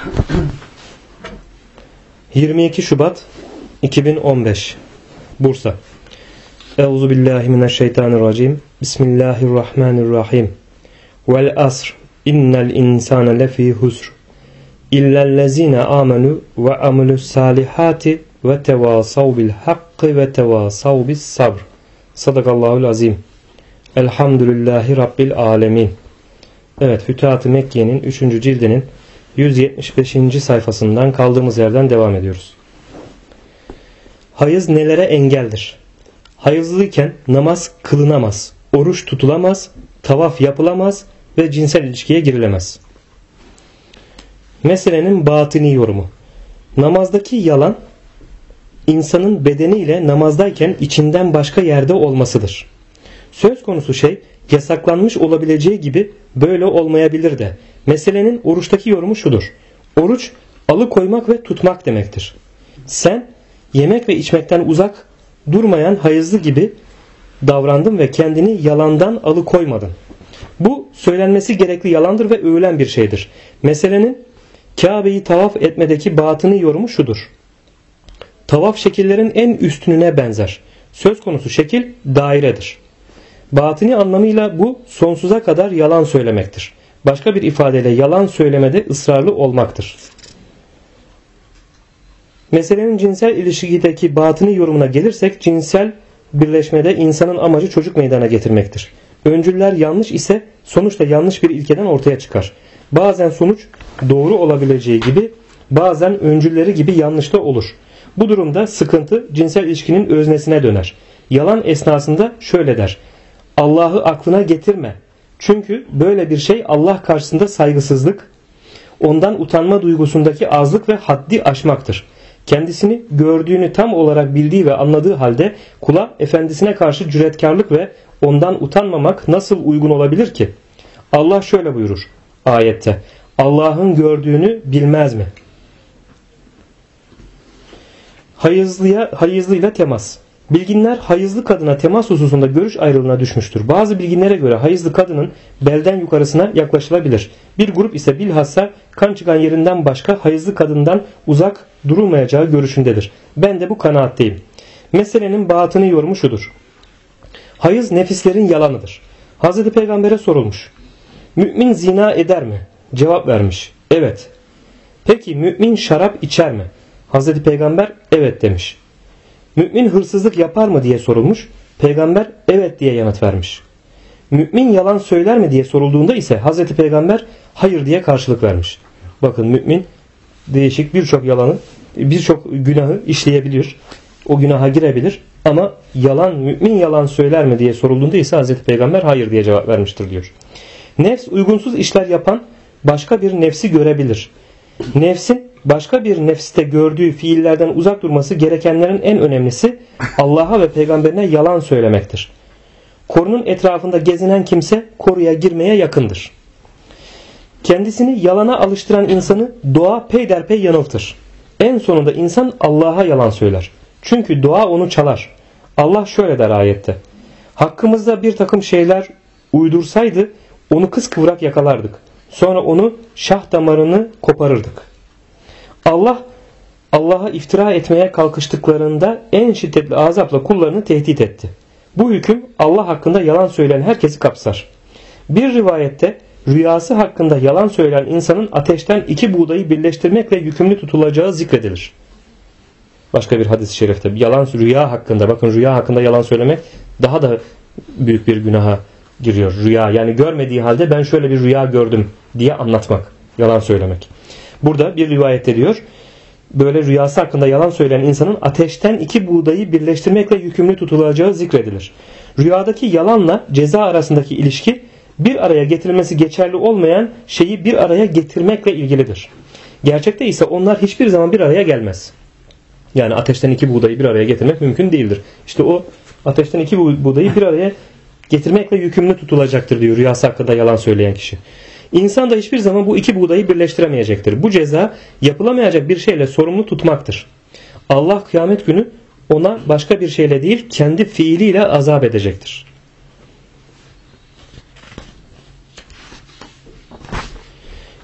22 Şubat 2015 Bursa. Euzubillahimineşşeytanirracim. Bismillahirrahmanirrahim. Vel asr. İnnel insane lefî husr. İllellezine amenu ve amilus salihati ve tevasav bil hakkı ve tevasav bis sabr. Sadakallahul azim. Elhamdülillahi Rabbil alemin. Evet, Fütuhat-ı Mekke'nin 3. cildinin 175. sayfasından kaldığımız yerden devam ediyoruz. Hayız nelere engeldir? Hayızlıyken namaz kılınamaz, oruç tutulamaz, tavaf yapılamaz ve cinsel ilişkiye girilemez. Meselenin batini yorumu. Namazdaki yalan, insanın bedeniyle namazdayken içinden başka yerde olmasıdır. Söz konusu şey yasaklanmış olabileceği gibi böyle olmayabilir de. Meselenin oruçtaki yorumu şudur. Oruç alıkoymak ve tutmak demektir. Sen yemek ve içmekten uzak durmayan hayızlı gibi davrandın ve kendini yalandan alıkoymadın. Bu söylenmesi gerekli yalandır ve övülen bir şeydir. Meselenin Kabe'yi tavaf etmedeki batını yorumu şudur. Tavaf şekillerin en üstününe benzer. Söz konusu şekil dairedir. Batini anlamıyla bu sonsuza kadar yalan söylemektir. Başka bir ifadeyle yalan söylemede ısrarlı olmaktır. Meselenin cinsel ilişkideki batini yorumuna gelirsek cinsel birleşmede insanın amacı çocuk meydana getirmektir. Öncüller yanlış ise sonuç da yanlış bir ilkeden ortaya çıkar. Bazen sonuç doğru olabileceği gibi bazen öncülleri gibi yanlış da olur. Bu durumda sıkıntı cinsel ilişkinin öznesine döner. Yalan esnasında şöyle der. Allah'ı aklına getirme. Çünkü böyle bir şey Allah karşısında saygısızlık, ondan utanma duygusundaki azlık ve haddi aşmaktır. Kendisini gördüğünü tam olarak bildiği ve anladığı halde kula efendisine karşı cüretkarlık ve ondan utanmamak nasıl uygun olabilir ki? Allah şöyle buyurur ayette. Allah'ın gördüğünü bilmez mi? Hayızlıyla temas. Bilginler hayızlı kadına temas hususunda görüş ayrılığına düşmüştür. Bazı bilginlere göre hayızlı kadının belden yukarısına yaklaşılabilir. Bir grup ise bilhassa kan çıkan yerinden başka hayızlı kadından uzak durulmayacağı görüşündedir. Ben de bu kanaatteyim. Meselenin batını yorumu şudur. Hayız nefislerin yalanıdır. Hazreti Peygamber'e sorulmuş. Mümin zina eder mi? Cevap vermiş. Evet. Peki mümin şarap içer mi? Hazreti Peygamber evet demiş. Mümin hırsızlık yapar mı diye sorulmuş. Peygamber evet diye yanıt vermiş. Mümin yalan söyler mi diye sorulduğunda ise Hazreti Peygamber hayır diye karşılık vermiş. Bakın mümin değişik birçok yalanı, birçok günahı işleyebilir. O günaha girebilir. Ama mümin yalan söyler mi diye sorulduğunda ise Hazreti Peygamber hayır diye cevap vermiştir diyor. Nefs uygunsuz işler yapan başka bir nefsi görebilir. Nefsin başka bir nefste gördüğü fiillerden uzak durması gerekenlerin en önemlisi Allah'a ve peygamberine yalan söylemektir. Korunun etrafında gezinen kimse koruya girmeye yakındır. Kendisini yalana alıştıran insanı doğa peyderpey yanıltır. En sonunda insan Allah'a yalan söyler. Çünkü doğa onu çalar. Allah şöyle der ayette. Hakkımızda bir takım şeyler uydursaydı onu kıskıvrak yakalardık. Sonra onu şah damarını koparırdık. Allah'a iftira etmeye kalkıştıklarında en şiddetli azapla kullarını tehdit etti. Bu hüküm Allah hakkında yalan söyleyen herkesi kapsar. Bir rivayette rüyası hakkında yalan söyleyen insanın ateşten 2 buğdayı birleştirmekle yükümlü tutulacağı zikredilir. Başka bir hadis-i şerifte rüya hakkında, bakın rüya hakkında yalan söylemek daha da büyük bir günaha giriyor. Rüya, yani görmediği halde ben şöyle bir rüya gördüm diye anlatmak, yalan söylemek. Burada bir rivayette diyor, böyle rüyası hakkında yalan söyleyen insanın ateşten 2 buğdayı birleştirmekle yükümlü tutulacağı zikredilir. Rüyadaki yalanla ceza arasındaki ilişki bir araya getirilmesi geçerli olmayan şeyi bir araya getirmekle ilgilidir. Gerçekte ise onlar hiçbir zaman bir araya gelmez. Yani ateşten 2 buğdayı bir araya getirmek mümkün değildir. İşte o ateşten 2 buğdayı bir araya getirmekle yükümlü tutulacaktır diyor rüyası hakkında yalan söyleyen kişi. İnsan da hiçbir zaman bu 2 buğdayı birleştiremeyecektir. Bu ceza yapılamayacak bir şeyle sorumlu tutmaktır. Allah kıyamet günü ona başka bir şeyle değil kendi fiiliyle azap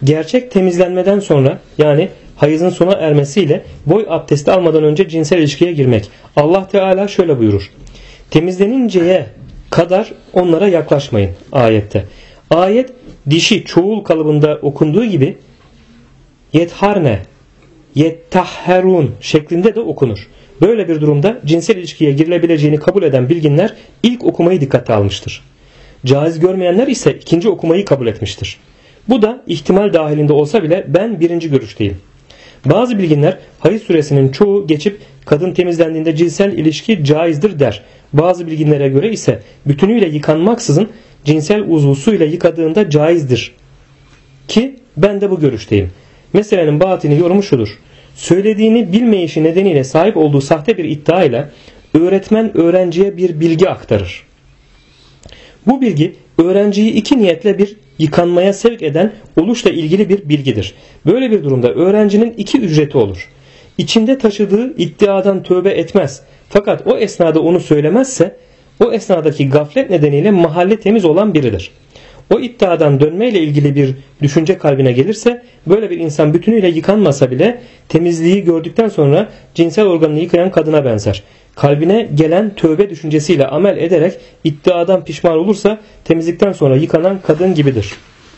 gerçek temizlenmeden sonra, yani hayızın sona ermesiyle boy abdesti almadan önce cinsel ilişkiye girmek. Allah Teala şöyle buyurur: temizleninceye kadar onlara yaklaşmayın ayette. Ayet dişi çoğul kalıbında okunduğu gibi yetharne, yettahherun şeklinde de okunur. Böyle bir durumda cinsel ilişkiye girilebileceğini kabul eden bilginler ilk okumayı dikkate almıştır. Caiz görmeyenler ise ikinci okumayı kabul etmiştir. Bu da ihtimal dahilinde olsa bile ben birinci görüşteyim. Bazı bilginler hayız süresinin çoğu geçip kadın temizlendiğinde cinsel ilişki caizdir der. Bazı bilginlere göre ise bütünüyle yıkanmaksızın cinsel uzvu suyla yıkadığında caizdir. Ki ben de bu görüşteyim. Meselenin batini yorumu şudur: söylediğini bilmeyişi nedeniyle sahip olduğu sahte bir iddia ile öğretmen öğrenciye bir bilgi aktarır. Bu bilgi öğrenciyi iki niyetle bir yıkanmaya sevk eden oluşla ilgili bir bilgidir. Böyle bir durumda öğrencinin iki ücreti olur. İçinde taşıdığı iddiadan tövbe etmez. Fakat o esnada onu söylemezse o esnadaki gaflet nedeniyle mahalle temiz olan biridir. O iddiadan dönmeyle ilgili bir düşünce kalbine gelirse böyle bir insan bütünüyle yıkanmasa bile temizliği gördükten sonra cinsel organını yıkayan kadına benzer. Kalbine gelen tövbe düşüncesiyle amel ederek iddiadan pişman olursa temizlikten sonra yıkanan kadın gibidir.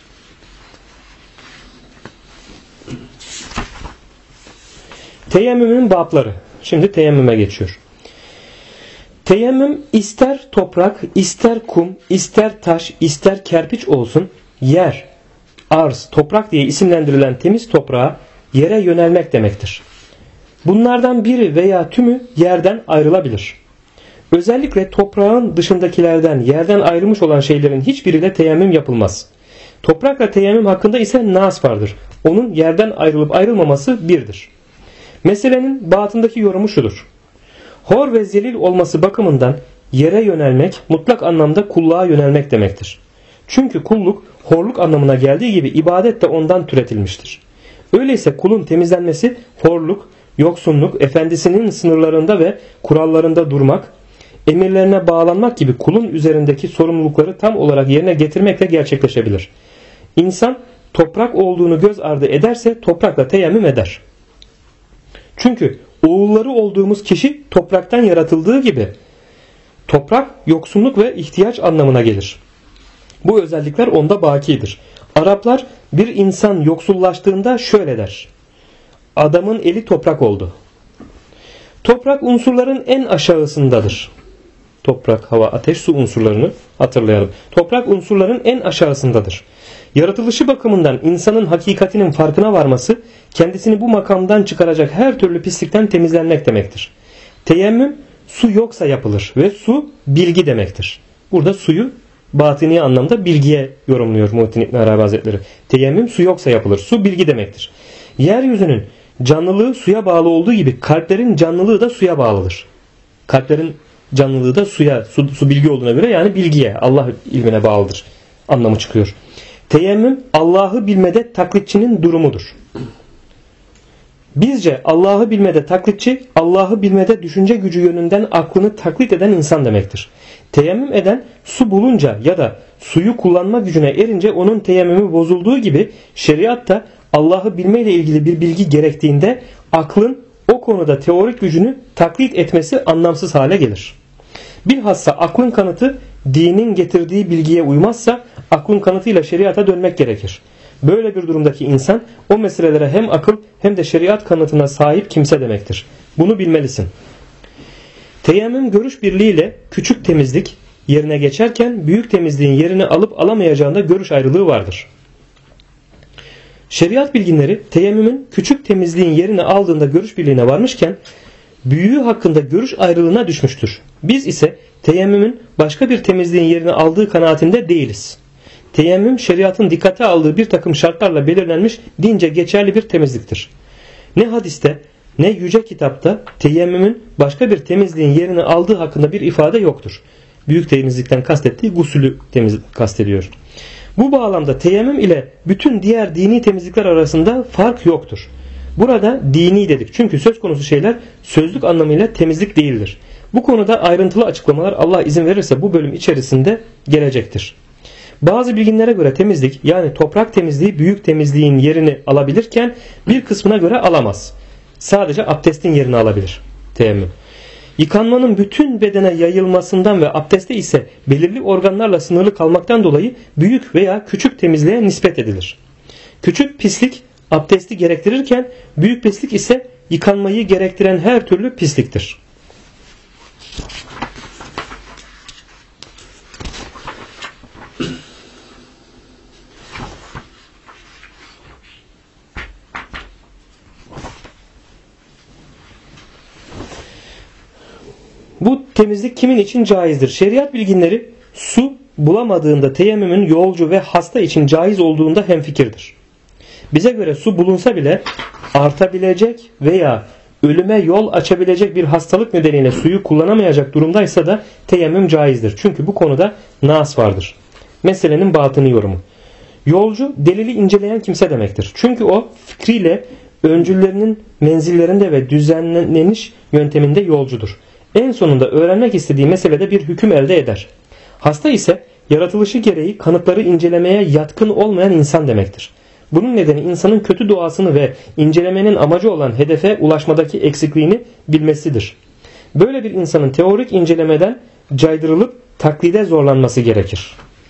Teyemmümün babları. Şimdi teyemmüme geçiyor. Teyemmüm ister toprak, ister kum, ister taş, ister kerpiç olsun, yer, arz, toprak diye isimlendirilen temiz toprağa yere yönelmek demektir. Bunlardan biri veya tümü yerden ayrılabilir. Özellikle toprağın dışındakilerden yerden ayrılmış olan şeylerin hiçbiriyle teyemmüm yapılmaz. Toprakla teyemmüm hakkında ise nas vardır. Onun yerden ayrılıp ayrılmaması birdir. Meselenin batındaki yorumu şudur: hor ve zelil olması bakımından yere yönelmek mutlak anlamda kulluğa yönelmek demektir. Çünkü kulluk horluk anlamına geldiği gibi ibadet de ondan türetilmiştir. Öyleyse kulun temizlenmesi horluk, yoksunluk, efendisinin sınırlarında ve kurallarında durmak, emirlerine bağlanmak gibi kulun üzerindeki sorumlulukları tam olarak yerine getirmekle gerçekleşebilir. İnsan toprak olduğunu göz ardı ederse toprakla teyemmüm eder. Çünkü oğulları olduğumuz kişi topraktan yaratıldığı gibi toprak yoksunluk ve ihtiyaç anlamına gelir. Bu özellikler onda bakidir. Araplar bir insan yoksullaştığında şöyle der: adamın eli toprak oldu. Toprak unsurların en aşağısındadır. Toprak, hava, ateş, su unsurlarını hatırlayalım. Toprak unsurların en aşağısındadır. Yaratılışı bakımından insanın hakikatinin farkına varması, kendisini bu makamdan çıkaracak her türlü pislikten temizlenmek demektir. Teyemmüm su yoksa yapılır ve su bilgi demektir. Burada suyu batini anlamda bilgiye yorumluyor Muhittin İbn Arabi Hazretleri. Teyemmüm su yoksa yapılır. Su bilgi demektir. Yeryüzünün canlılığı suya bağlı olduğu gibi kalplerin canlılığı da suya bağlıdır. Kalplerin canlılığı da suya, su bilgi olduğuna göre yani bilgiye, Allah ilmine bağlıdır anlamı çıkıyor. Teyemmüm Allah'ı bilmede taklitçinin durumudur. Bizce Allah'ı bilmede taklitçi, Allah'ı bilmede düşünce gücü yönünden aklını taklit eden insan demektir. Teyemmüm eden su bulunca ya da suyu kullanma gücüne erince onun teyemmümü bozulduğu gibi şeriatta Allah'ı bilmeyle ilgili bir bilgi gerektiğinde aklın o konuda teorik gücünü taklit etmesi anlamsız hale gelir. Bilhassa aklın kanıtı dinin getirdiği bilgiye uymazsa aklın kanıtıyla şeriata dönmek gerekir. Böyle bir durumdaki insan o meselelere hem akıl hem de şeriat kanıtına sahip kimse demektir. Bunu bilmelisin. Teyemmüm görüş birliğiyle küçük temizlik yerine geçerken büyük temizliğin yerini alıp alamayacağında görüş ayrılığı vardır. Şeriat bilginleri teyemmümün küçük temizliğin yerini aldığında görüş birliğine varmışken büyüğü hakkında görüş ayrılığına düşmüştür. Biz ise teyemmümün başka bir temizliğin yerini aldığı kanaatinde değiliz. Teyemmüm şeriatın dikkate aldığı bir takım şartlarla belirlenmiş dince geçerli bir temizliktir. Ne hadiste ne yüce kitapta teyemmümün başka bir temizliğin yerini aldığı hakkında bir ifade yoktur. Büyük temizlikten kastettiği gusülü kastediyor. Bu bağlamda teyemmüm ile bütün diğer dini temizlikler arasında fark yoktur. Burada dini dedik çünkü söz konusu şeyler sözlük anlamıyla temizlik değildir. Bu konuda ayrıntılı açıklamalar Allah izin verirse bu bölüm içerisinde gelecektir. Bazı bilginlere göre temizlik, yani toprak temizliği büyük temizliğin yerini alabilirken bir kısmına göre alamaz. Sadece abdestin yerini alabilir teyemmüm. Yıkanmanın bütün bedene yayılmasından ve abdeste ise belirli organlarla sınırlı kalmaktan dolayı büyük veya küçük temizliğe nispet edilir. Küçük pislik abdesti gerektirirken büyük pislik ise yıkanmayı gerektiren her türlü pisliktir. Bu temizlik kimin için caizdir? Şeriat bilginleri su bulamadığında teyemmümün yolcu ve hasta için caiz olduğunda hemfikirdir. Bize göre su bulunsa bile artabilecek veya ölüme yol açabilecek bir hastalık nedeniyle suyu kullanamayacak durumdaysa da teyemmüm caizdir. Çünkü bu konuda nas vardır. Meselenin batını yorumu. Yolcu delili inceleyen kimse demektir. Çünkü o fikriyle öncüllerinin menzillerinde ve düzenleniş yönteminde yolcudur. En sonunda öğrenmek istediği meselede bir hüküm elde eder. Hasta ise yaratılışı gereği kanıtları incelemeye yatkın olmayan insan demektir. Bunun nedeni insanın kötü doğasını ve incelemenin amacı olan hedefe ulaşmadaki eksikliğini bilmesidir. Böyle bir insanın teorik incelemeden caydırılıp taklide zorlanması gerekir.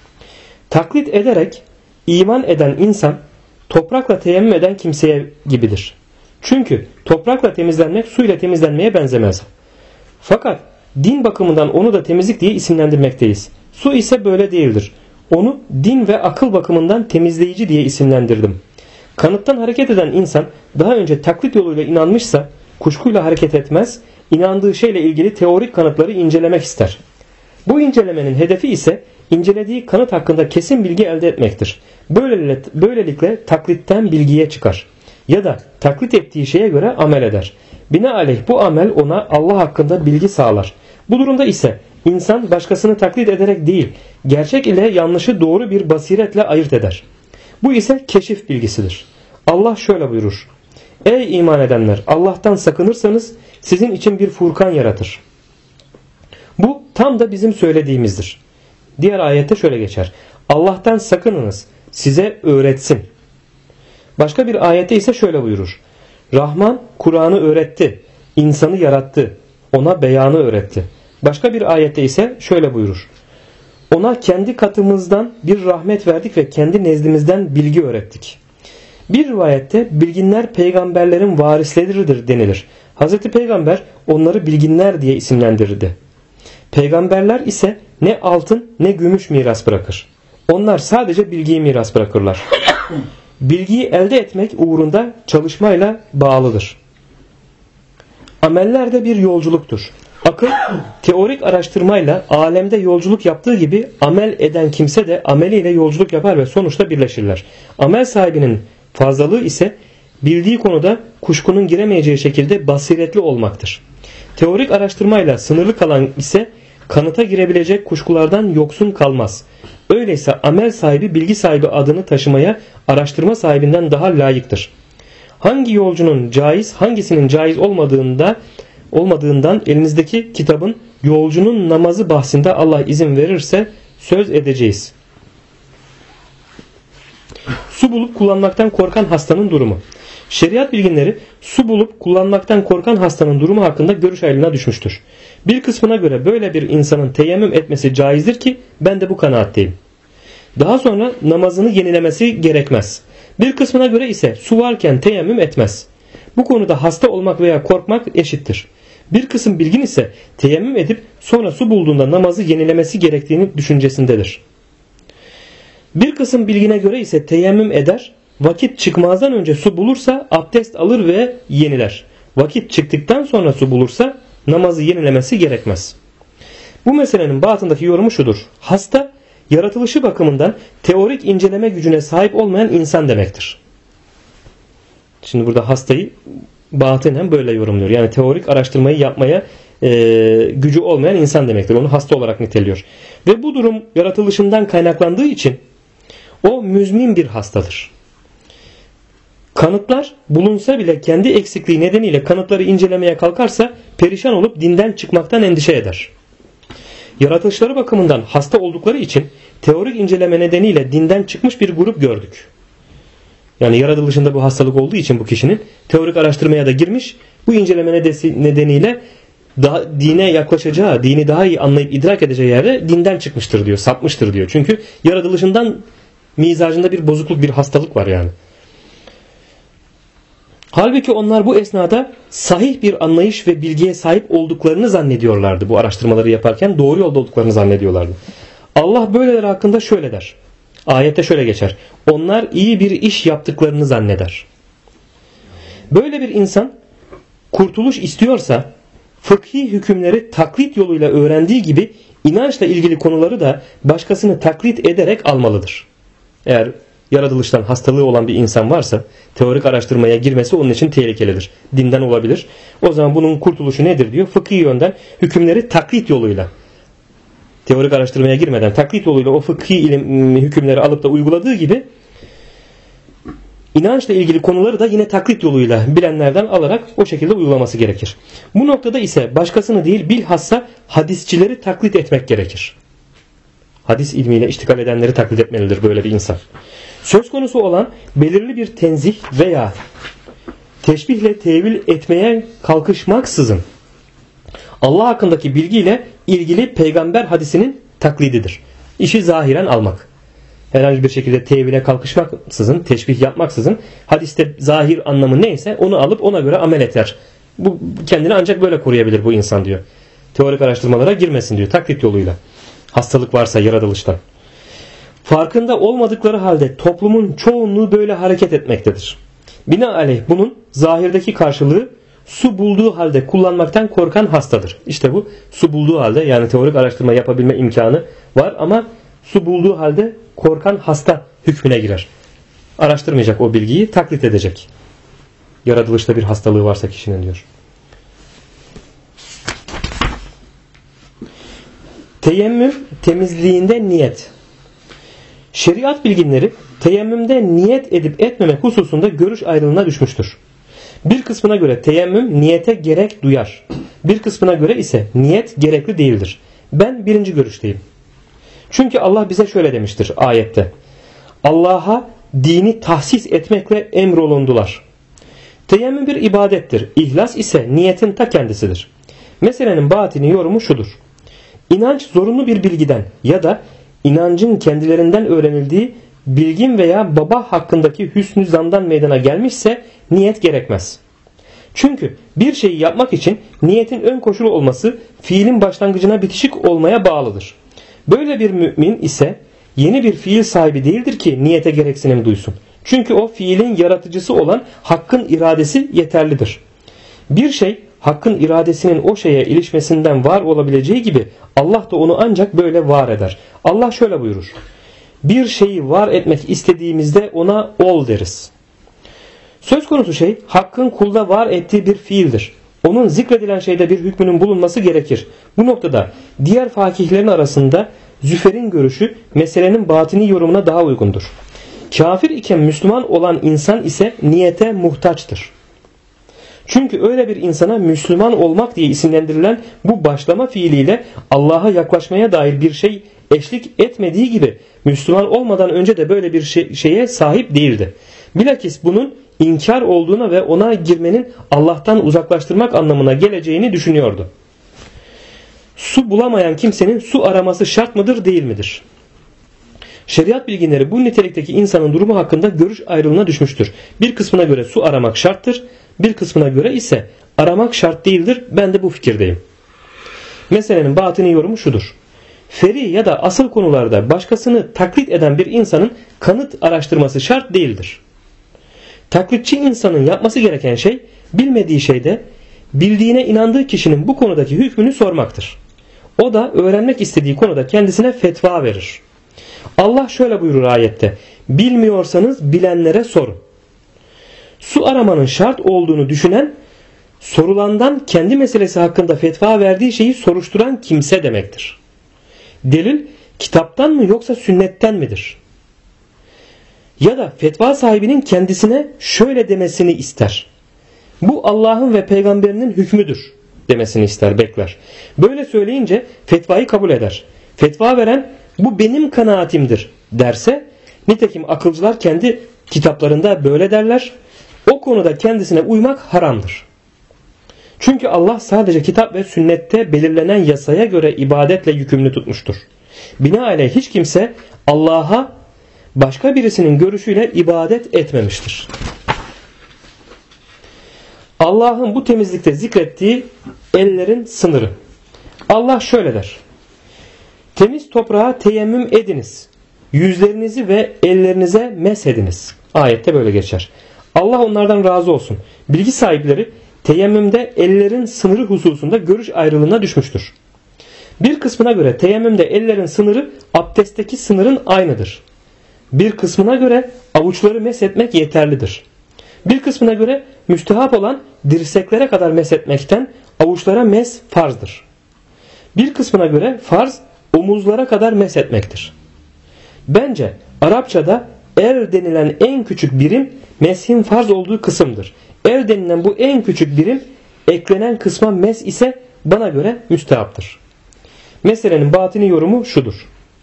Taklit ederek iman eden insan toprakla teyemmüm eden kimseye gibidir. Çünkü toprakla temizlenmek suyla temizlenmeye benzemez. Fakat din bakımından onu da temizlik diye isimlendirmekteyiz. Su ise böyle değildir. Onu din ve akıl bakımından temizleyici diye isimlendirdim. Kanıttan hareket eden insan daha önce taklit yoluyla inanmışsa kuşkuyla hareket etmez, inandığı şeyle ilgili teorik kanıtları incelemek ister. Bu incelemenin hedefi ise incelediği kanıt hakkında kesin bilgi elde etmektir. Böylelikle taklitten bilgiye çıkar ya da taklit ettiği şeye göre amel eder. Binaenaleyh bu amel ona Allah hakkında bilgi sağlar. Bu durumda ise insan başkasını taklit ederek değil, gerçek ile yanlışı doğru bir basiretle ayırt eder. Bu ise keşif bilgisidir. Allah şöyle buyurur: Ey iman edenler! Allah'tan sakınırsanız sizin için bir furkan yaratır. Bu tam da bizim söylediğimizdir. Diğer ayette şöyle geçer: Allah'tan sakınınız, size öğretsin. Başka bir ayette ise şöyle buyurur: Rahman Kur'an'ı öğretti, insanı yarattı, ona beyanı öğretti. Başka bir ayette ise şöyle buyurur: Ona kendi katımızdan bir rahmet verdik ve kendi nezdimizden bilgi öğrettik. Bir rivayette bilginler peygamberlerin varisleridir denilir. Hazreti Peygamber onları bilginler diye isimlendirirdi. Peygamberler ise ne altın ne gümüş miras bırakır. Onlar sadece bilgiyi miras bırakırlar. Bilgiyi elde etmek uğrunda çalışmayla bağlıdır. Ameller de bir yolculuktur. Akıl teorik araştırmayla alemde yolculuk yaptığı gibi amel eden kimse de ameliyle yolculuk yapar ve sonuçta birleşirler. Amel sahibinin fazlalığı ise bildiği konuda kuşkunun giremeyeceği şekilde basiretli olmaktır. Teorik araştırmayla sınırlı kalan ise kanıta girebilecek kuşkulardan yoksun kalmaz. Öyleyse amel sahibi bilgi sahibi adını taşımaya araştırma sahibinden daha layıktır. Hangi yolcunun caiz hangisinin caiz olmadığından elinizdeki kitabın yolcunun namazı bahsinde Allah izin verirse söz edeceğiz. Su bulup kullanmaktan korkan hastanın durumu. Şeriat bilginleri su bulup kullanmaktan korkan hastanın durumu hakkında görüş ayrılığına düşmüştür. Bir kısmına göre böyle bir insanın teyemmüm etmesi caizdir ki ben de bu kanaatteyim. Daha sonra namazını yenilemesi gerekmez. Bir kısmına göre ise su varken teyemmüm etmez. Bu konuda hasta olmak veya korkmak eşittir. Bir kısım bilgin ise teyemmüm edip sonra su bulduğunda namazı yenilemesi gerektiğini düşüncesindedir. Bir kısım bilgine göre ise teyemmüm eder, vakit çıkmazdan önce su bulursa abdest alır ve yeniler. Vakit çıktıktan sonra su bulursa namazı yenilemesi gerekmez. Bu meselenin batındaki yorumu şudur: hasta yaratılışı bakımından teorik inceleme gücüne sahip olmayan insan demektir. Şimdi burada hastayı batınen böyle yorumluyor. Yani teorik araştırmayı yapmaya gücü olmayan insan demektir. Onu hasta olarak niteliyor. Ve bu durum yaratılışından kaynaklandığı için o müzmin bir hastadır. Kanıtlar bulunsa bile kendi eksikliği nedeniyle kanıtları incelemeye kalkarsa perişan olup dinden çıkmaktan endişe eder. Yaratılışları bakımından hasta oldukları için teorik inceleme nedeniyle dinden çıkmış bir grup gördük. Yani yaratılışında bu hastalık olduğu için bu kişinin teorik araştırmaya da girmiş. Bu inceleme nedeniyle daha dine yaklaşacağı, dini daha iyi anlayıp idrak edeceği yerde dinden çıkmıştır diyor, sapmıştır diyor. Çünkü yaratılışından mizacında bir bozukluk, bir hastalık var yani. Halbuki onlar bu esnada sahih bir anlayış ve bilgiye sahip olduklarını zannediyorlardı. Bu araştırmaları yaparken doğru yolda olduklarını zannediyorlardı. Allah böyleleri hakkında şöyle der. Ayette şöyle geçer. Onlar iyi bir iş yaptıklarını zanneder. Böyle bir insan kurtuluş istiyorsa fıkhi hükümleri taklit yoluyla öğrendiği gibi inançla ilgili konuları da başkasını taklit ederek almalıdır. Eğer yaratılıştan hastalığı olan bir insan varsa teorik araştırmaya girmesi onun için tehlikelidir. Dinden olabilir. O zaman bunun kurtuluşu nedir diyor? Fıkhi yönden hükümleri taklit yoluyla, teorik araştırmaya girmeden taklit yoluyla o fıkhi ilim hükümleri alıp da uyguladığı gibi inançla ilgili konuları da yine taklit yoluyla bilenlerden alarak o şekilde uygulaması gerekir. Bu noktada ise başkasını değil bilhassa hadisçileri taklit etmek gerekir. Hadis ilmiyle iştikal edenleri taklit etmelidir böyle bir insan. Söz konusu olan belirli bir tenzih veya teşbihle tevil etmeye kalkışmaksızın Allah hakkındaki bilgiyle ilgili peygamber hadisinin taklididir. İşi zahiren almak. Herhangi bir şekilde tevile kalkışmaksızın, teşbih yapmaksızın hadiste zahir anlamı neyse onu alıp ona göre amel eder. Bu kendini ancak böyle koruyabilir bu insan diyor. Teorik araştırmalara girmesin diyor taklit yoluyla. Hastalık varsa yaratılıştan. Farkında olmadıkları halde toplumun çoğunluğu böyle hareket etmektedir. Binaenaleyh bunun zahirdeki karşılığı su bulduğu halde kullanmaktan korkan hastadır. İşte bu su bulduğu halde, yani teorik araştırma yapabilme imkanı var ama su bulduğu halde korkan hasta hükmüne girer. Araştırmayacak o bilgiyi, taklit edecek. Yaratılışta bir hastalığı varsa kişinin diyor. Teyemmüm temizliğinde niyet. Şeriat bilginleri teyemmümde niyet edip etmemek hususunda görüş ayrılığına düşmüştür. Bir kısmına göre teyemmüm niyete gerek duyar. Bir kısmına göre ise niyet gerekli değildir. Ben birinci görüşteyim. Çünkü Allah bize şöyle demiştir ayette. Allah'a dini tahsis etmekle emrolundular. Teyemmüm bir ibadettir. İhlas ise niyetin ta kendisidir. Meselenin batini yorumu şudur. İnanç zorunlu bir bilgiden ya da inancın kendilerinden öğrenildiği bilgin veya baba hakkındaki hüsnü zandan meydana gelmişse niyet gerekmez. Çünkü bir şeyi yapmak için niyetin ön koşulu olması fiilin başlangıcına bitişik olmaya bağlıdır. Böyle bir mümin ise yeni bir fiil sahibi değildir ki niyete gereksinim duysun. Çünkü o fiilin yaratıcısı olan Hakk'ın iradesi yeterlidir. Bir şey Hakk'ın iradesinin o şeye ilişmesinden var olabileceği gibi Allah da onu ancak böyle var eder. Allah şöyle buyurur. Bir şeyi var etmek istediğimizde ona ol deriz. Söz konusu şey Hakk'ın kulda var ettiği bir fiildir. Onun zikredilen şeyde bir hükmünün bulunması gerekir. Bu noktada diğer fakihlerin arasında Züfer'in görüşü meselenin batini yorumuna daha uygundur. Kafir iken Müslüman olan insan ise niyete muhtaçtır. Çünkü öyle bir insana Müslüman olmak diye isimlendirilen bu başlama fiiliyle Allah'a yaklaşmaya dair bir şey eşlik etmediği gibi Müslüman olmadan önce de böyle bir şeye sahip değildi. Bilakis bunun inkar olduğuna ve ona girmenin Allah'tan uzaklaştırmak anlamına geleceğini düşünüyordu. Su bulamayan kimsenin su araması şart mıdır değil midir? Şeriat bilginleri bu nitelikteki insanın durumu hakkında görüş ayrılığına düşmüştür. Bir kısmına göre su aramak şarttır, bir kısmına göre ise aramak şart değildir. Ben de bu fikirdeyim. Meselenin batini yorumu şudur. Feri ya da asıl konularda başkasını taklit eden bir insanın kanıt araştırması şart değildir. Taklitçi insanın yapması gereken şey bilmediği şeyde bildiğine inandığı kişinin bu konudaki hükmünü sormaktır. O da öğrenmek istediği konuda kendisine fetva verir. Allah şöyle buyurur ayette. Bilmiyorsanız bilenlere sorun. Su aramanın şart olduğunu düşünen sorulandan kendi meselesi hakkında fetva verdiği şeyi soruşturan kimse demektir. Delil kitaptan mı yoksa sünnetten midir? Ya da fetva sahibinin kendisine şöyle demesini ister. Bu Allah'ın ve peygamberinin hükmüdür demesini ister, bekler. Böyle söyleyince fetvayı kabul eder. Fetva veren bu benim kanaatimdir derse, nitekim akılcılar kendi kitaplarında böyle derler, o konuda kendisine uymak haramdır. Çünkü Allah sadece kitap ve sünnette belirlenen yasaya göre ibadetle yükümlü tutmuştur. Binaenaleyh hiç kimse Allah'a başka birisinin görüşüyle ibadet etmemiştir. Allah'ın bu temizlikte zikrettiği ellerin sınırı. Allah şöyle der: temiz toprağa teyemmüm ediniz. Yüzlerinizi ve ellerinize meshediniz. Ayette böyle geçer. Allah onlardan razı olsun. Bilgi sahipleri teyemmümde ellerin sınırı hususunda görüş ayrılığına düşmüştür. Bir kısmına göre teyemmümde ellerin sınırı abdestteki sınırın aynıdır. Bir kısmına göre avuçları meshetmek yeterlidir. Bir kısmına göre müstehap olan dirseklere kadar meshetmekten avuçlara mes farzdır. Bir kısmına göre farz omuzlara kadar meshetmektir. Bence Arapçada el denilen en küçük birim meshin farz olduğu kısımdır. El denilen bu en küçük birim eklenen kısma mes ise bana göre müstehaptır. Meselenin batini yorumu şudur: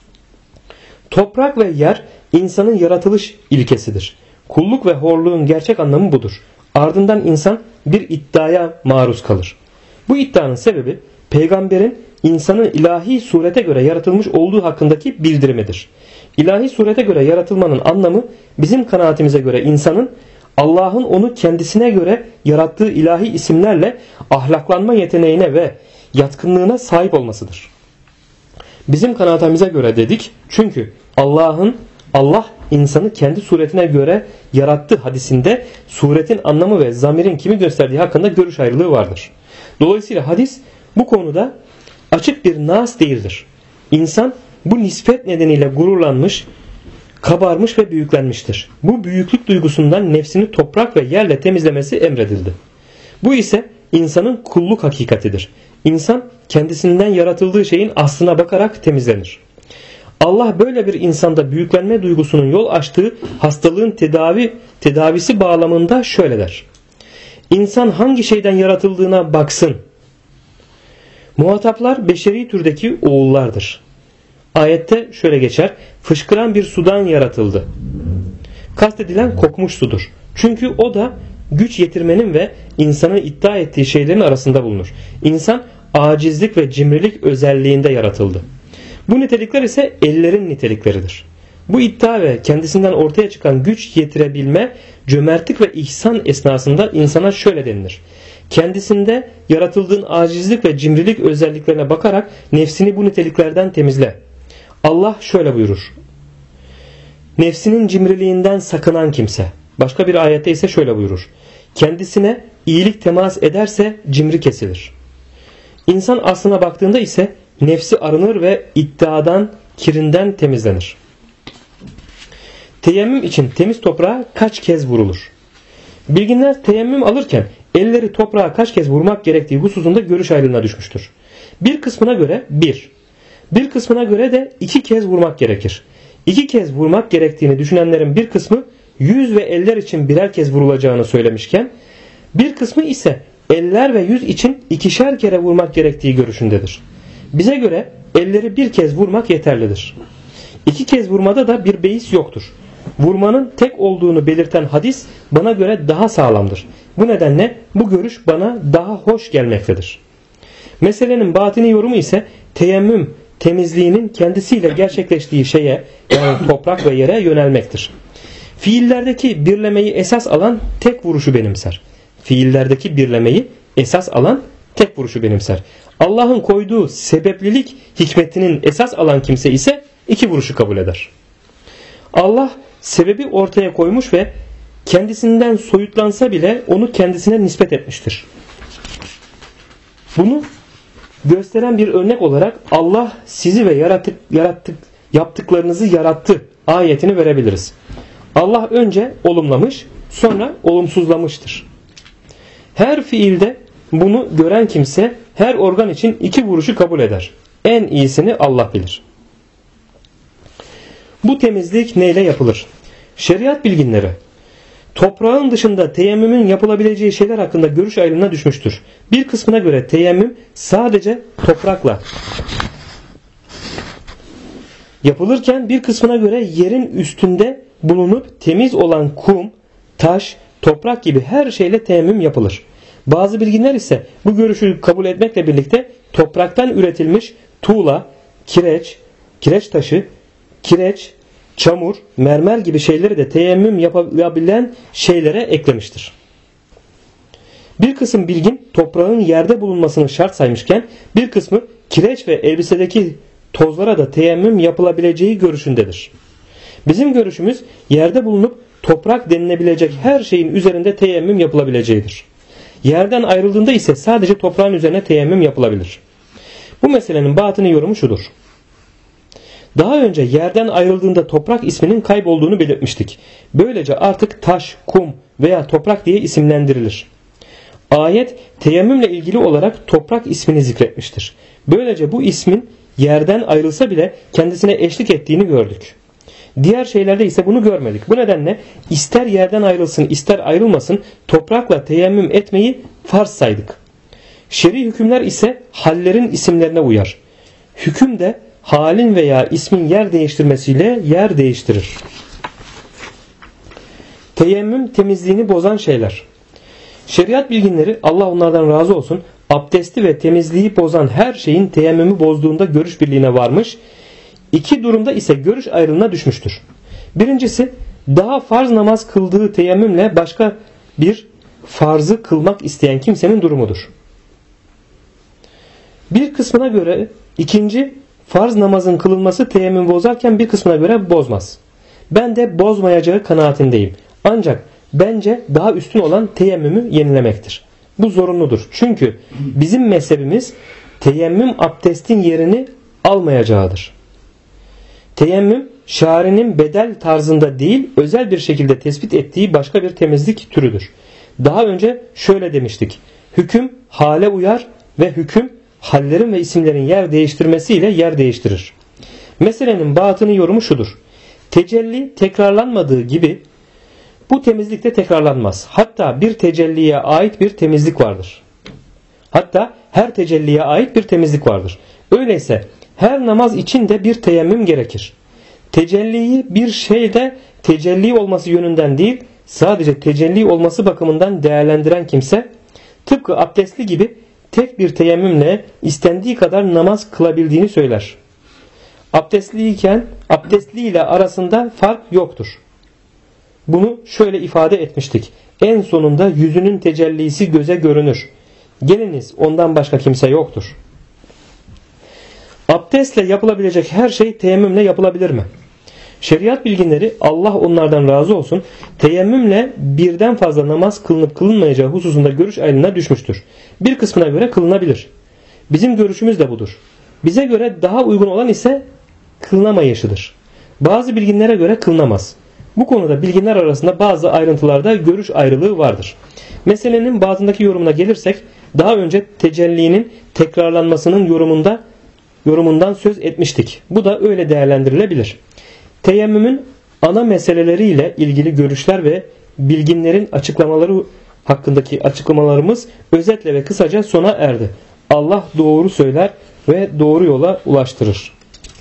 toprak ve yer insanın yaratılış ilkesidir. Kulluk ve horluğun gerçek anlamı budur. Ardından insan bir iddiaya maruz kalır. Bu iddianın sebebi peygamberin insanın ilahi surete göre yaratılmış olduğu hakkındaki bildirimidir. İlahi surete göre yaratılmanın anlamı bizim kanaatimize göre insanın Allah'ın onu kendisine göre yarattığı ilahi isimlerle ahlaklanma yeteneğine ve yatkınlığına sahip olmasıdır. Bizim kanaatimize göre dedik çünkü Allah insanı kendi suretine göre yarattı hadisinde suretin anlamı ve zamirin kimi gösterdiği hakkında görüş ayrılığı vardır. Dolayısıyla hadis bu konuda açık bir nas değildir. İnsan bu nispet nedeniyle gururlanmış, kabarmış ve büyüklenmiştir. Bu büyüklük duygusundan nefsini toprak ve yerle temizlemesi emredildi. Bu ise insanın kulluk hakikatidir. İnsan kendisinden yaratıldığı şeyin aslına bakarak temizlenir. Allah böyle bir insanda büyüklenme duygusunun yol açtığı hastalığın tedavisi bağlamında şöyle der: İnsan hangi şeyden yaratıldığına baksın. Muhataplar beşeri türdeki oğullardır. Ayette şöyle geçer: fışkıran bir sudan yaratıldı. Kastedilen kokmuş sudur. Çünkü o da güç yetirmenin ve insanın iddia ettiği şeylerin arasında bulunur. İnsan acizlik ve cimrilik özelliğinde yaratıldı. Bu nitelikler ise ellerin nitelikleridir. Bu iddia ve kendisinden ortaya çıkan güç yetirebilme, cömertlik ve ihsan esnasında insana şöyle denilir: kendisinde yaratıldığın acizlik ve cimrilik özelliklerine bakarak nefsini bu niteliklerden temizle. Allah şöyle buyurur: nefsinin cimriliğinden sakınan kimse. Başka bir ayette ise şöyle buyurur: kendisine iyilik temas ederse cimri kesilir. İnsan aslına baktığında ise nefsi arınır ve iddiadan, kirinden temizlenir. Teyemmüm için temiz toprağa kaç kez vurulur? Bilginler teyemmüm alırken elleri toprağa kaç kez vurmak gerektiği hususunda görüş ayrılığına düşmüştür. Bir kısmına göre 1, bir kısmına göre de 2 kez vurmak gerekir. 2 kez vurmak gerektiğini düşünenlerin bir kısmı yüz ve eller için birer kez vurulacağını söylemişken, bir kısmı ise eller ve yüz için 2'şer kere vurmak gerektiği görüşündedir. Bize göre elleri bir kez vurmak yeterlidir. 2 kez vurmada da bir beis yoktur. Vurmanın tek olduğunu belirten hadis bana göre daha sağlamdır. Bu nedenle bu görüş bana daha hoş gelmektedir. Meselenin batini yorumu ise teyemmüm temizliğinin kendisiyle gerçekleştiği şeye, yani toprak ve yere yönelmektir. Fiillerdeki birlemeyi esas alan tek vuruşu benimser. Fiillerdeki birlemeyi esas alan tek vuruşu benimser. Allah'ın koyduğu sebeplilik hikmetinin esas alan kimse ise 2 vuruşu kabul eder. Allah sebebi ortaya koymuş ve kendisinden soyutlansa bile onu kendisine nispet etmiştir. Bunu gösteren bir örnek olarak Allah sizi ve yaptıklarınızı yarattı ayetini verebiliriz. Allah önce olumlamış, sonra olumsuzlamıştır. Her fiilde bunu gören kimse her organ için 2 vuruşu kabul eder. En iyisini Allah bilir. Bu temizlik neyle yapılır? Şeriat bilginleri toprağın dışında teyemmümün yapılabileceği şeyler hakkında görüş ayrılığına düşmüştür. Bir kısmına göre teyemmüm sadece toprakla Yapılırken bir kısmına göre yerin üstünde bulunup temiz olan kum, taş, toprak gibi her şeyle teyemmüm yapılır. Bazı bilginler ise bu görüşü kabul etmekle birlikte topraktan üretilmiş tuğla, kireç taşı, kireç, çamur, mermer gibi şeyleri de teyemmüm yapabilen şeylere eklemiştir. Bir kısım bilgin toprağın yerde bulunmasını şart saymışken bir kısmı kireç ve elbisedeki tozlara da teyemmüm yapılabileceği görüşündedir. Bizim görüşümüz yerde bulunup toprak denilebilecek her şeyin üzerinde teyemmüm yapılabileceğidir. Yerden ayrıldığında ise sadece toprağın üzerine teyemmüm yapılabilir. Bu meselenin batını yorumu şudur. Daha önce yerden ayrıldığında toprak isminin kaybolduğunu belirtmiştik. Böylece artık taş, kum veya toprak diye isimlendirilir. Ayet teyemmümle ilgili olarak toprak ismini zikretmiştir. Böylece bu ismin yerden ayrılsa bile kendisine eşlik ettiğini gördük. Diğer şeylerde ise bunu görmedik. Bu nedenle ister yerden ayrılsın ister ayrılmasın toprakla teyemmüm etmeyi farz saydık. Şer'i hükümler ise hallerin isimlerine uyar. Hüküm de halin veya ismin yer değiştirmesiyle yer değiştirir. Teyemmüm temizliğini bozan şeyler. Şeriat bilginleri, Allah onlardan razı olsun, abdesti ve temizliği bozan her şeyin teyemmümü bozduğunda görüş birliğine varmış. İki durumda ise görüş ayrılığına düşmüştür. Birincisi, daha farz namaz kıldığı teyemmümle başka bir farzı kılmak isteyen kimsenin durumudur. Bir kısmına göre ikinci, farz namazın kılınması teyemmüm bozarken bir kısmına göre bozmaz. Ben de bozmayacağı kanaatindeyim. Ancak bence daha üstün olan teyemmümü yenilemektir. Bu zorunludur. Çünkü bizim mezhebimiz teyemmüm abdestin yerini almayacağıdır. Teyemmüm şari'nin bedel tarzında değil özel bir şekilde tespit ettiği başka bir temizlik türüdür. Daha önce şöyle demiştik. Hüküm hale uyar ve hüküm hallerin ve isimlerin yer değiştirmesiyle yer değiştirir. Meselenin batını yorumu şudur. Tecelli tekrarlanmadığı gibi bu temizlik de tekrarlanmaz. Hatta bir tecelliye ait bir temizlik vardır. Hatta her tecelliye ait bir temizlik vardır. Öyleyse her namaz için de bir teyemmüm gerekir. Tecelliyi bir şeyde tecelli olması yönünden değil, sadece tecelli olması bakımından değerlendiren kimse, tıpkı abdestli gibi tek bir teyemmümle istendiği kadar namaz kılabildiğini söyler. Abdestli ile arasında fark yoktur. Bunu şöyle ifade etmiştik. En sonunda yüzünün tecellisi göze görünür. Geliniz ondan başka kimse yoktur. Abdestle yapılabilecek her şey teyemmümle yapılabilir mi? Şeriat bilginleri, Allah onlardan razı olsun, teyemmümle birden fazla namaz kılınıp kılınmayacağı hususunda görüş ayrılığına düşmüştür. Bir kısmına göre kılınabilir. Bizim görüşümüz de budur. Bize göre daha uygun olan ise kılınamayışıdır. Bazı bilginlere göre kılınamaz. Bu konuda bilginler arasında bazı ayrıntılarda görüş ayrılığı vardır. Meselenin bazındaki yorumuna gelirsek, daha önce tecellinin tekrarlanmasının yorumundan söz etmiştik. Bu da öyle değerlendirilebilir. Teyemmümün ana meseleleriyle ilgili görüşler ve bilginlerin açıklamaları hakkındaki açıklamalarımız özetle ve kısaca sona erdi. Allah doğru söyler ve doğru yola ulaştırır.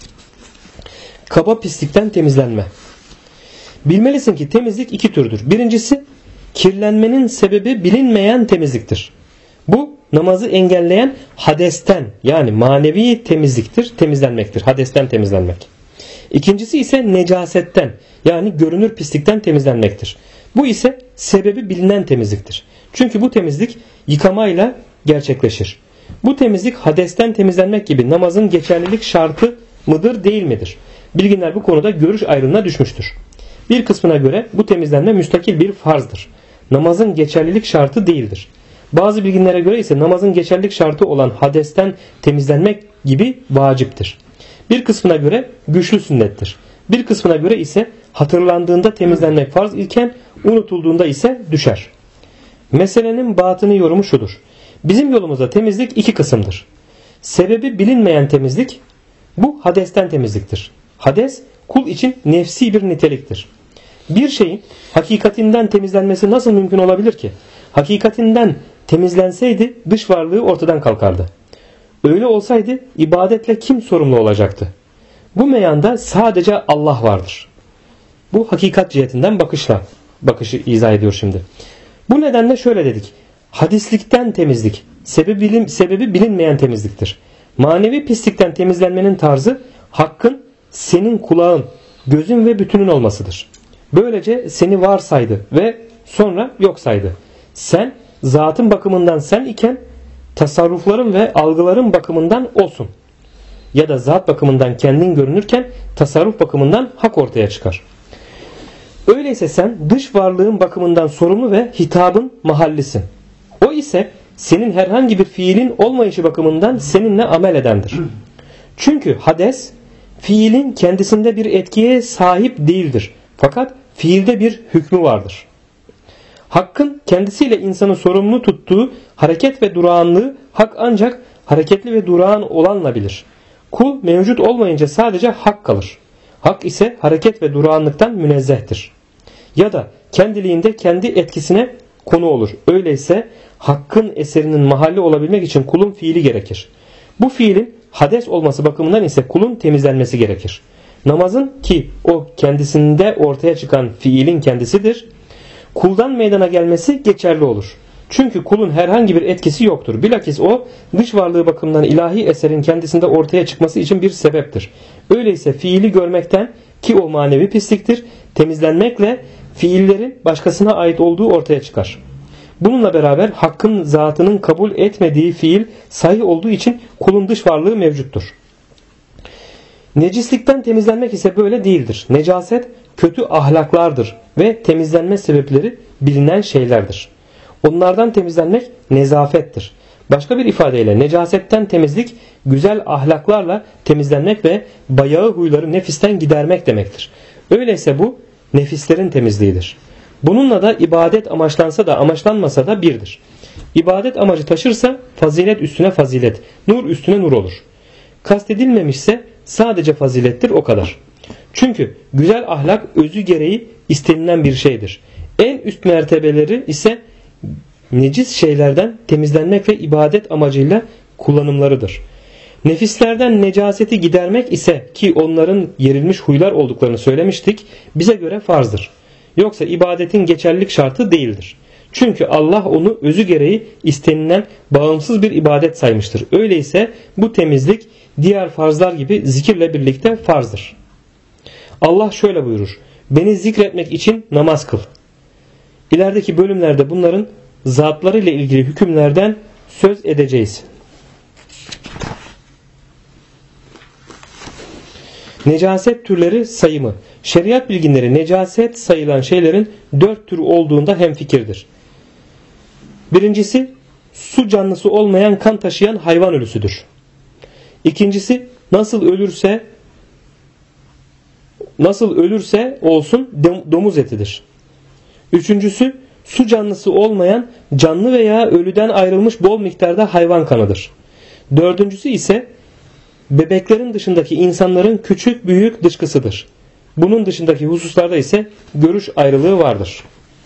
Kaba pislikten temizlenme. Bilmelisin ki temizlik iki türdür. Birincisi kirlenmenin sebebi bilinmeyen temizliktir. Bu namazı engelleyen hadesten yani manevi temizlenmektir. Hadesten temizlenmek. İkincisi ise necasetten yani görünür pislikten temizlenmektir. Bu ise sebebi bilinen temizliktir. Çünkü bu temizlik yıkamayla gerçekleşir. Bu temizlik hadesten temizlenmek gibi namazın geçerlilik şartı mıdır değil midir? Bilginler bu konuda görüş ayrılığına düşmüştür. Bir kısmına göre bu temizlenme müstakil bir farzdır. Namazın geçerlilik şartı değildir. Bazı bilginlere göre ise namazın geçerlilik şartı olan hadesten temizlenmek gibi vaciptir. Bir kısmına göre güçlü sünnettir. Bir kısmına göre ise hatırlandığında temizlenmek farz iken unutulduğunda ise düşer. Meselenin batını yorumu şudur. Bizim yolumuzda temizlik iki kısımdır. Sebebi bilinmeyen temizlik bu hadesten temizliktir. Hades kul için nefsi bir niteliktir. Bir şeyin hakikatinden temizlenmesi nasıl mümkün olabilir ki? Hakikatinden temizlenseydi dış varlığı ortadan kalkardı. Öyle olsaydı ibadetle kim sorumlu olacaktı? Bu meyanda sadece Allah vardır. Bu hakikat cihetinden bakışı izah ediyor şimdi. Bu nedenle şöyle dedik. Hadislikten temizlik, sebebi bilinmeyen temizliktir. Manevi pislikten temizlenmenin tarzı hakkın senin kulağın, gözün ve bütünün olmasıdır. Böylece seni var saydı ve sonra yok saydı. Sen zatın bakımından sen iken tasarrufların ve algıların bakımından olsun. Ya da zat bakımından kendin görünürken tasarruf bakımından hak ortaya çıkar. Öyleyse sen dış varlığın bakımından sorumlu ve hitabın mahallisin. O ise senin herhangi bir fiilin olmayışı bakımından seninle amel edendir. Çünkü hades fiilin kendisinde bir etkiye sahip değildir. Fakat fiilde bir hükmü vardır. Hakkın kendisiyle insanı sorumlu tuttuğu hareket ve durağanlığı hak ancak hareketli ve durağan olanla bilir. Kul mevcut olmayınca sadece hak kalır. Hak ise hareket ve durağanlıktan münezzehtir. Ya da kendiliğinde kendi etkisine konu olur. Öyleyse hakkın eserinin mahalli olabilmek için kulun fiili gerekir. Bu fiilin hades olması bakımından ise kulun temizlenmesi gerekir. Namazın ki o kendisinde ortaya çıkan fiilin kendisidir, kuldan meydana gelmesi geçerli olur. Çünkü kulun herhangi bir etkisi yoktur. Bilakis o dış varlığı bakımından ilahi eserin kendisinde ortaya çıkması için bir sebeptir. Öyleyse fiili görmekten ki o manevi pisliktir, temizlenmekle fiillerin başkasına ait olduğu ortaya çıkar. Bununla beraber hakkın zatının kabul etmediği fiil sahih olduğu için kulun dış varlığı mevcuttur. Necislikten temizlenmek ise böyle değildir. Necaset kötü ahlaklardır ve temizlenme sebepleri bilinen şeylerdir. Onlardan temizlenmek nezafettir. Başka bir ifadeyle necasetten temizlik güzel ahlaklarla temizlenmek ve bayağı huyları nefisten gidermek demektir. Öyleyse bu nefislerin temizliğidir. Bununla da ibadet amaçlansa da amaçlanmasa da birdir. İbadet amacı taşırsa fazilet üstüne fazilet, nur üstüne nur olur. Kastedilmemişse sadece fazilettir, o kadar. Çünkü güzel ahlak özü gereği istenilen bir şeydir. En üst mertebeleri ise necis şeylerden temizlenmek ve ibadet amacıyla kullanımlarıdır. Nefislerden necaseti gidermek ise ki onların yerilmiş huylar olduklarını söylemiştik, bize göre farzdır. Yoksa ibadetin geçerlilik şartı değildir. Çünkü Allah onu özü gereği istenilen bağımsız bir ibadet saymıştır. Öyleyse bu temizlik diğer farzlar gibi zikirle birlikte farzdır. Allah şöyle buyurur: beni zikretmek için namaz kıl. İlerideki bölümlerde bunların zatlarıyla ilgili hükümlerden söz edeceğiz. Necaset türleri sayımı. Şeriat bilginleri necaset sayılan şeylerin 4 tür olduğunda hemfikirdir. Birincisi su canlısı olmayan kan taşıyan hayvan ölüsüdür. İkincisi nasıl ölürse olsun domuz etidir. Üçüncüsü su canlısı olmayan canlı veya ölüden ayrılmış bol miktarda hayvan kanıdır. Dördüncüsü ise bebeklerin dışındaki insanların küçük büyük dışkısıdır. Bunun dışındaki hususlarda ise görüş ayrılığı vardır.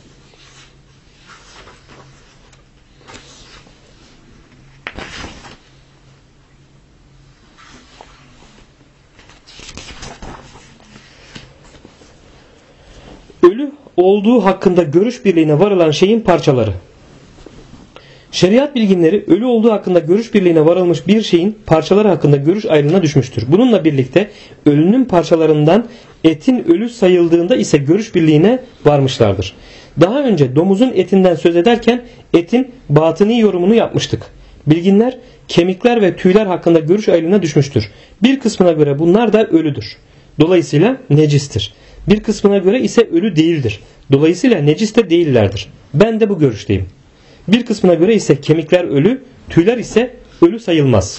Ölü olduğu hakkında görüş birliğine varılan şeyin parçaları. Şeriat bilginleri ölü olduğu hakkında görüş birliğine varılmış bir şeyin parçaları hakkında görüş ayrılığına düşmüştür. Bununla birlikte ölünün parçalarından etin ölü sayıldığında ise görüş birliğine varmışlardır. Daha önce domuzun etinden söz ederken etin batıni yorumunu yapmıştık. Bilginler kemikler ve tüyler hakkında görüş ayrılığına düşmüştür. Bir kısmına göre bunlar da ölüdür. Dolayısıyla necistir. Bir kısmına göre ise ölü değildir. Dolayısıyla necis de değillerdir. Ben de bu görüşteyim. Bir kısmına göre ise kemikler ölü, tüyler ise ölü sayılmaz.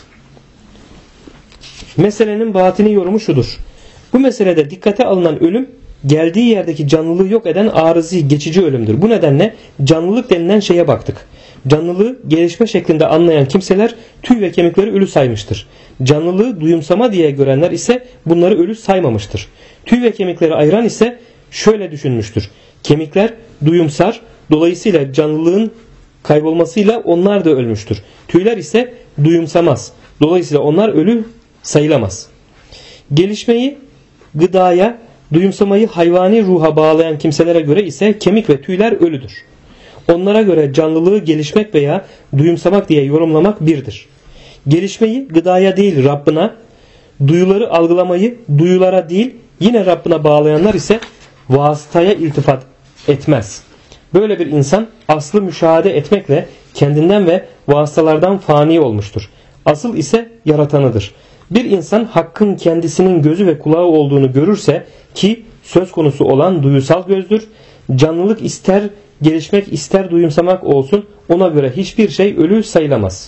Meselenin batini yorumu şudur: bu meselede dikkate alınan ölüm geldiği yerdeki canlılığı yok eden arızi, geçici ölümdür. Bu nedenle canlılık denilen şeye baktık. Canlılığı gelişme şeklinde anlayan kimseler tüy ve kemikleri ölü saymıştır. Canlılığı duyumsama diye görenler ise bunları ölü saymamıştır. Tüy ve kemikleri ayıran ise şöyle düşünmüştür: kemikler duyumsar, dolayısıyla canlılığın kaybolmasıyla onlar da ölmüştür. Tüyler ise duyumsamaz, dolayısıyla onlar ölü sayılamaz. Gelişmeyi gıdaya, duyumsamayı hayvani ruha bağlayan kimselere göre ise kemik ve tüyler ölüdür. Onlara göre canlılığı gelişmek veya duyumsamak diye yorumlamak birdir. Gelişmeyi gıdaya değil Rabbine, duyuları algılamayı duyulara değil yine Rabbine bağlayanlar ise vasıtaya iltifat etmez. Böyle bir insan aslı müşahede etmekle kendinden ve vasıtalardan fani olmuştur. Asıl ise yaratanıdır. Bir insan hakkın kendisinin gözü ve kulağı olduğunu görürse ki söz konusu olan duyusal gözdür, canlılık ister gelişmek ister duyumsamak olsun ona göre hiçbir şey ölü sayılamaz.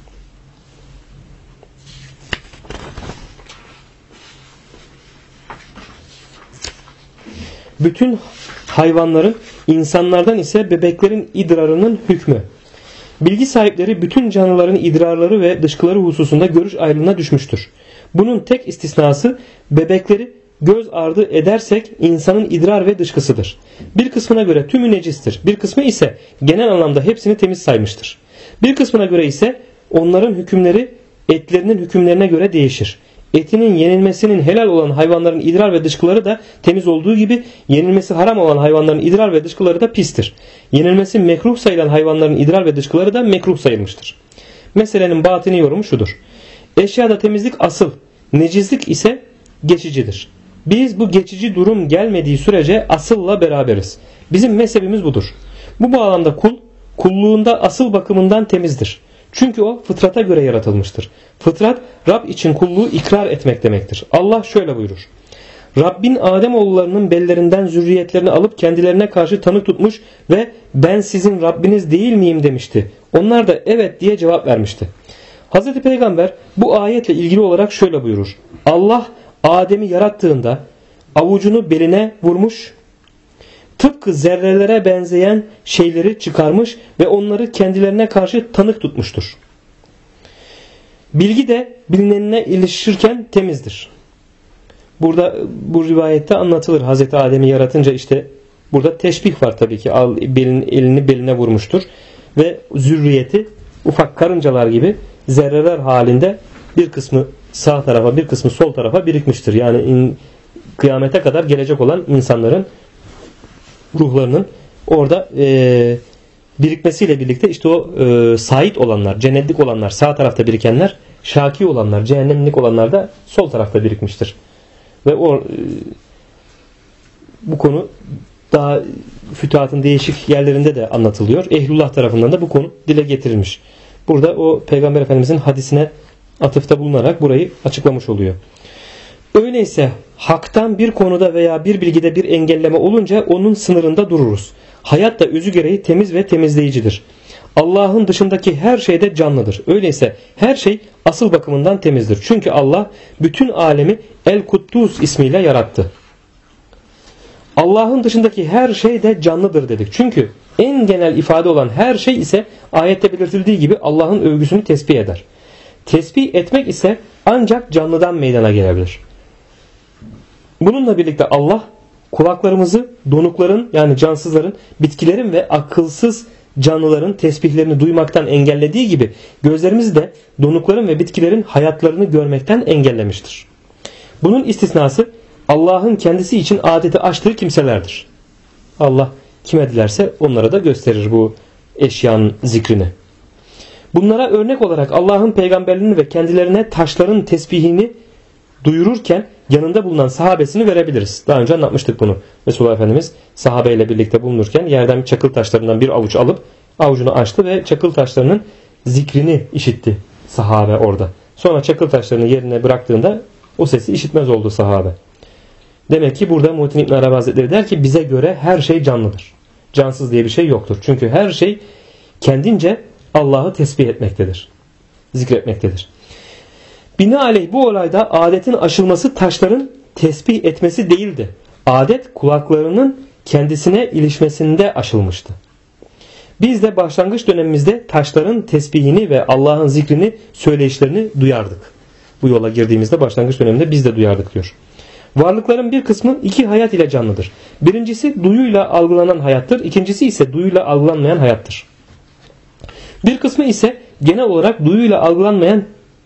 Bütün hayvanların, insanlardan ise bebeklerin idrarının hükmü. Bilgi sahipleri bütün canlıların idrarları ve dışkıları hususunda görüş ayrılığına düşmüştür. Bunun tek istisnası bebekleri göz ardı edersek insanın idrar ve dışkısıdır. Bir kısmına göre tümü necistir. Bir kısmı ise genel anlamda hepsini temiz saymıştır. Bir kısmına göre ise onların hükümleri etlerinin hükümlerine göre değişir. Etinin yenilmesinin helal olan hayvanların idrar ve dışkıları da temiz olduğu gibi yenilmesi haram olan hayvanların idrar ve dışkıları da pistir. Yenilmesi mekruh sayılan hayvanların idrar ve dışkıları da mekruh sayılmıştır. Meselenin batini yorumu şudur. Eşyada temizlik asıl, necislik ise geçicidir. Biz bu geçici durum gelmediği sürece asılla beraberiz. Bizim mezhebimiz budur. Bu bağlamda kul, kulluğunda asıl bakımından temizdir. Çünkü o fıtrata göre yaratılmıştır. Fıtrat Rab için kulluğu ikrar etmek demektir. Allah şöyle buyurur. Rabbin Ademoğullarının bellerinden zürriyetlerini alıp kendilerine karşı tanık tutmuş ve ben sizin Rabbiniz değil miyim demişti. Onlar da evet diye cevap vermişti. Hz. Peygamber bu ayetle ilgili olarak şöyle buyurur. Allah Adem'i yarattığında avucunu beline vurmuş, tıpkı zerrelere benzeyen şeyleri çıkarmış ve onları kendilerine karşı tanık tutmuştur. Bilgi de bilinenine ilişirken temizdir. Burada bu rivayette anlatılır. Hazreti Adem'i yaratınca işte burada teşbih var tabii ki. Elini beline vurmuştur. Ve zürriyeti ufak karıncalar gibi zerreler halinde bir kısmı sağ tarafa bir kısmı sol tarafa birikmiştir. Yani kıyamete kadar gelecek olan insanların ruhlarının orada birikmesiyle birlikte işte o sait olanlar, cennetlik olanlar sağ tarafta birikenler, şaki olanlar, cehennemlik olanlar da sol tarafta birikmiştir. Ve bu konu daha fütuhatın değişik yerlerinde de anlatılıyor. Ehlullah tarafından da bu konu dile getirilmiş. Burada o Peygamber Efendimizin hadisine atıfta bulunarak burayı açıklamış oluyor. Öyleyse haktan bir konuda veya bir bilgide bir engelleme olunca onun sınırında dururuz. Hayat da özü gereği temiz ve temizleyicidir. Allah'ın dışındaki her şey de canlıdır. Öyleyse her şey asıl bakımından temizdir. Çünkü Allah bütün alemi El-Kuddus ismiyle yarattı. Allah'ın dışındaki her şey de canlıdır dedik. Çünkü en genel ifade olan her şey ise ayette belirtildiği gibi Allah'ın övgüsünü tesbih eder. Tesbih etmek ise ancak canlıdan meydana gelebilir. Bununla birlikte Allah kulaklarımızı donukların yani cansızların, bitkilerin ve akılsız canlıların tesbihlerini duymaktan engellediği gibi gözlerimizi de donukların ve bitkilerin hayatlarını görmekten engellemiştir. Bunun istisnası Allah'ın kendisi için adeti açtığı kimselerdir. Allah kime dilerse onlara da gösterir bu eşyanın zikrini. Bunlara örnek olarak Allah'ın peygamberlerini ve kendilerine taşların tesbihini duyururken yanında bulunan sahabesini verebiliriz. Daha önce anlatmıştık bunu. Resulullah Efendimiz sahabeyle birlikte bulunurken yerden çakıl taşlarından bir avuç alıp avucunu açtı ve çakıl taşlarının zikrini işitti sahabe orada. Sonra çakıl taşlarını yerine bıraktığında o sesi işitmez oldu sahabe. Demek ki burada Muhittin İbn Arabi Hazretleri der ki bize göre her şey canlıdır. Cansız diye bir şey yoktur. Çünkü her şey kendince Allah'ı tesbih etmektedir. Zikretmektedir. Binaenaleyh bu olayda adetin aşılması taşların tesbih etmesi değildi. Adet kulaklarının kendisine ilişmesinde aşılmıştı. Biz de başlangıç dönemimizde taşların tesbihini ve Allah'ın zikrini, söyleyişlerini duyardık. Bu yola girdiğimizde başlangıç döneminde biz de duyardık diyor. Varlıkların bir kısmı iki hayat ile canlıdır. Birincisi duyuyla algılanan hayattır. İkincisi ise duyuyla algılanmayan hayattır. Bir kısmı ise genel olarak duyuyla algılanmayan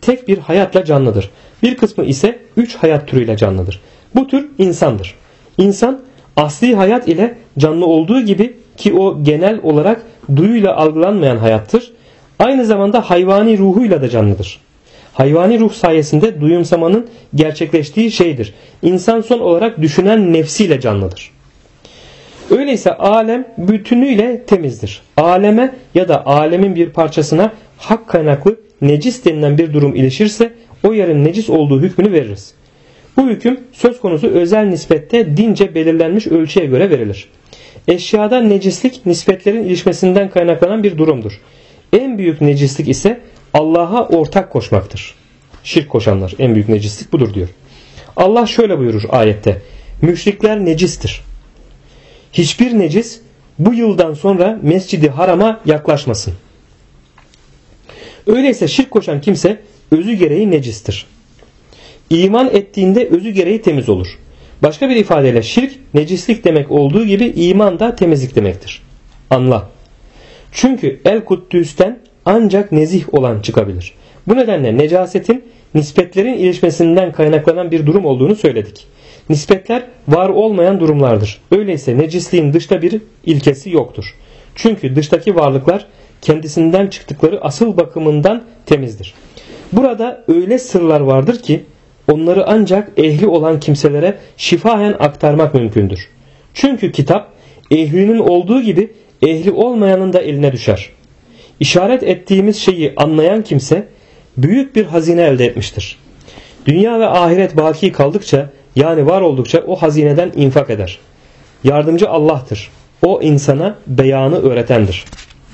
tek bir hayatla canlıdır. Bir kısmı ise 3 hayat türüyle canlıdır. Bu tür insandır. İnsan asli hayat ile canlı olduğu gibi ki o genel olarak duyuyla algılanmayan hayattır. Aynı zamanda hayvani ruhuyla da canlıdır. Hayvani ruh sayesinde duyumsamanın gerçekleştiği şeydir. İnsan son olarak düşünen nefsiyle canlıdır. Öyleyse alem bütünüyle temizdir. Aleme ya da alemin bir parçasına hak kaynaklı necis denilen bir durum ilişirse o yerin necis olduğu hükmünü veririz. Bu hüküm söz konusu özel nispette dince belirlenmiş ölçüye göre verilir. Eşyada necislik nispetlerin ilişmesinden kaynaklanan bir durumdur. En büyük necislik ise Allah'a ortak koşmaktır. Şirk koşanlar en büyük necislik budur diyor. Allah şöyle buyurur ayette. Müşrikler necistir. Hiçbir necis bu yıldan sonra Mescid-i Haram'a yaklaşmasın. Öyleyse şirk koşan kimse özü gereği necistir. İman ettiğinde özü gereği temiz olur. Başka bir ifadeyle şirk necislik demek olduğu gibi iman da temizlik demektir. Anla. Çünkü El-Kuddüs'ten ancak nezih olan çıkabilir. Bu nedenle necasetin nispetlerin ilişmesinden kaynaklanan bir durum olduğunu söyledik. Nispetler var olmayan durumlardır. Öyleyse necisliğin dışta bir ilkesi yoktur. Çünkü dıştaki varlıklar kendisinden çıktıkları asıl bakımından temizdir. Burada öyle sırlar vardır ki onları ancak ehli olan kimselere şifahen aktarmak mümkündür. Çünkü kitap ehlinin olduğu gibi ehli olmayanın da eline düşer. İşaret ettiğimiz şeyi anlayan kimse büyük bir hazine elde etmiştir. Dünya ve ahiret baki kaldıkça yani var oldukça o hazineden infak eder. Yardımcı Allah'tır. O insana beyanı öğretendir.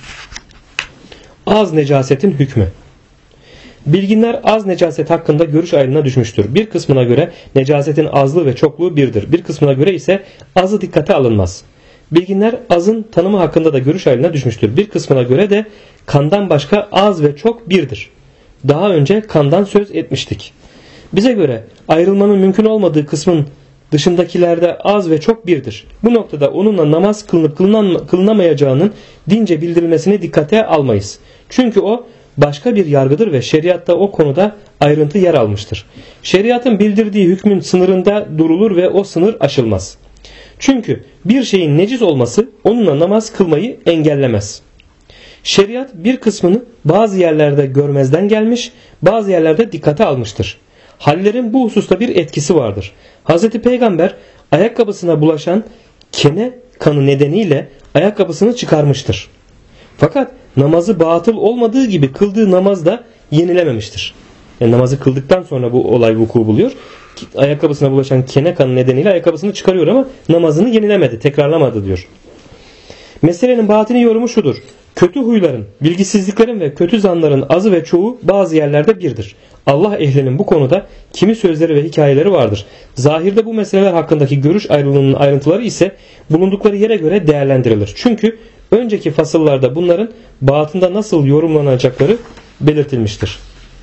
Az necasetin hükmü. Bilginler az necaset hakkında görüş ayrılığına düşmüştür. Bir kısmına göre necasetin azlığı ve çokluğu birdir. Bir kısmına göre ise azı dikkate alınmaz. Bilginler azın tanımı hakkında da görüş ayrılığına düşmüştür. Bir kısmına göre de kandan başka az ve çok birdir. Daha önce kandan söz etmiştik. Bize göre ayrılmanın mümkün olmadığı kısmın dışındakilerde az ve çok birdir. Bu noktada onunla namaz kılınıp kılınamayacağının dince bildirilmesini dikkate almayız. Çünkü o başka bir yargıdır ve şeriatta o konuda ayrıntı yer almıştır. Şeriatın bildirdiği hükmün sınırında durulur ve o sınır aşılmaz. Çünkü bir şeyin necis olması onunla namaz kılmayı engellemez. Şeriat bir kısmını bazı yerlerde görmezden gelmiş, bazı yerlerde dikkate almıştır. Hallerin bu hususta bir etkisi vardır. Hz. Peygamber ayakkabısına bulaşan kene kanı nedeniyle ayakkabısını çıkarmıştır. Fakat namazı batıl olmadığı gibi kıldığı namaz da yenilememiştir. Yani namazı kıldıktan sonra bu olay vuku buluyor. Ayakkabısına bulaşan kene kanı nedeniyle ayakkabısını çıkarıyor ama namazını yenilemedi, tekrarlamadı diyor. Meselenin batini yorumu şudur. Kötü huyların, bilgisizliklerin ve kötü zanların azı ve çoğu bazı yerlerde birdir. Allah ehlinin bu konuda kimi sözleri ve hikayeleri vardır. Zahirde bu meseleler hakkındaki görüş ayrılığının ayrıntıları ise bulundukları yere göre değerlendirilir. Çünkü önceki fasıllarda bunların batında nasıl yorumlanacakları belirtilmiştir.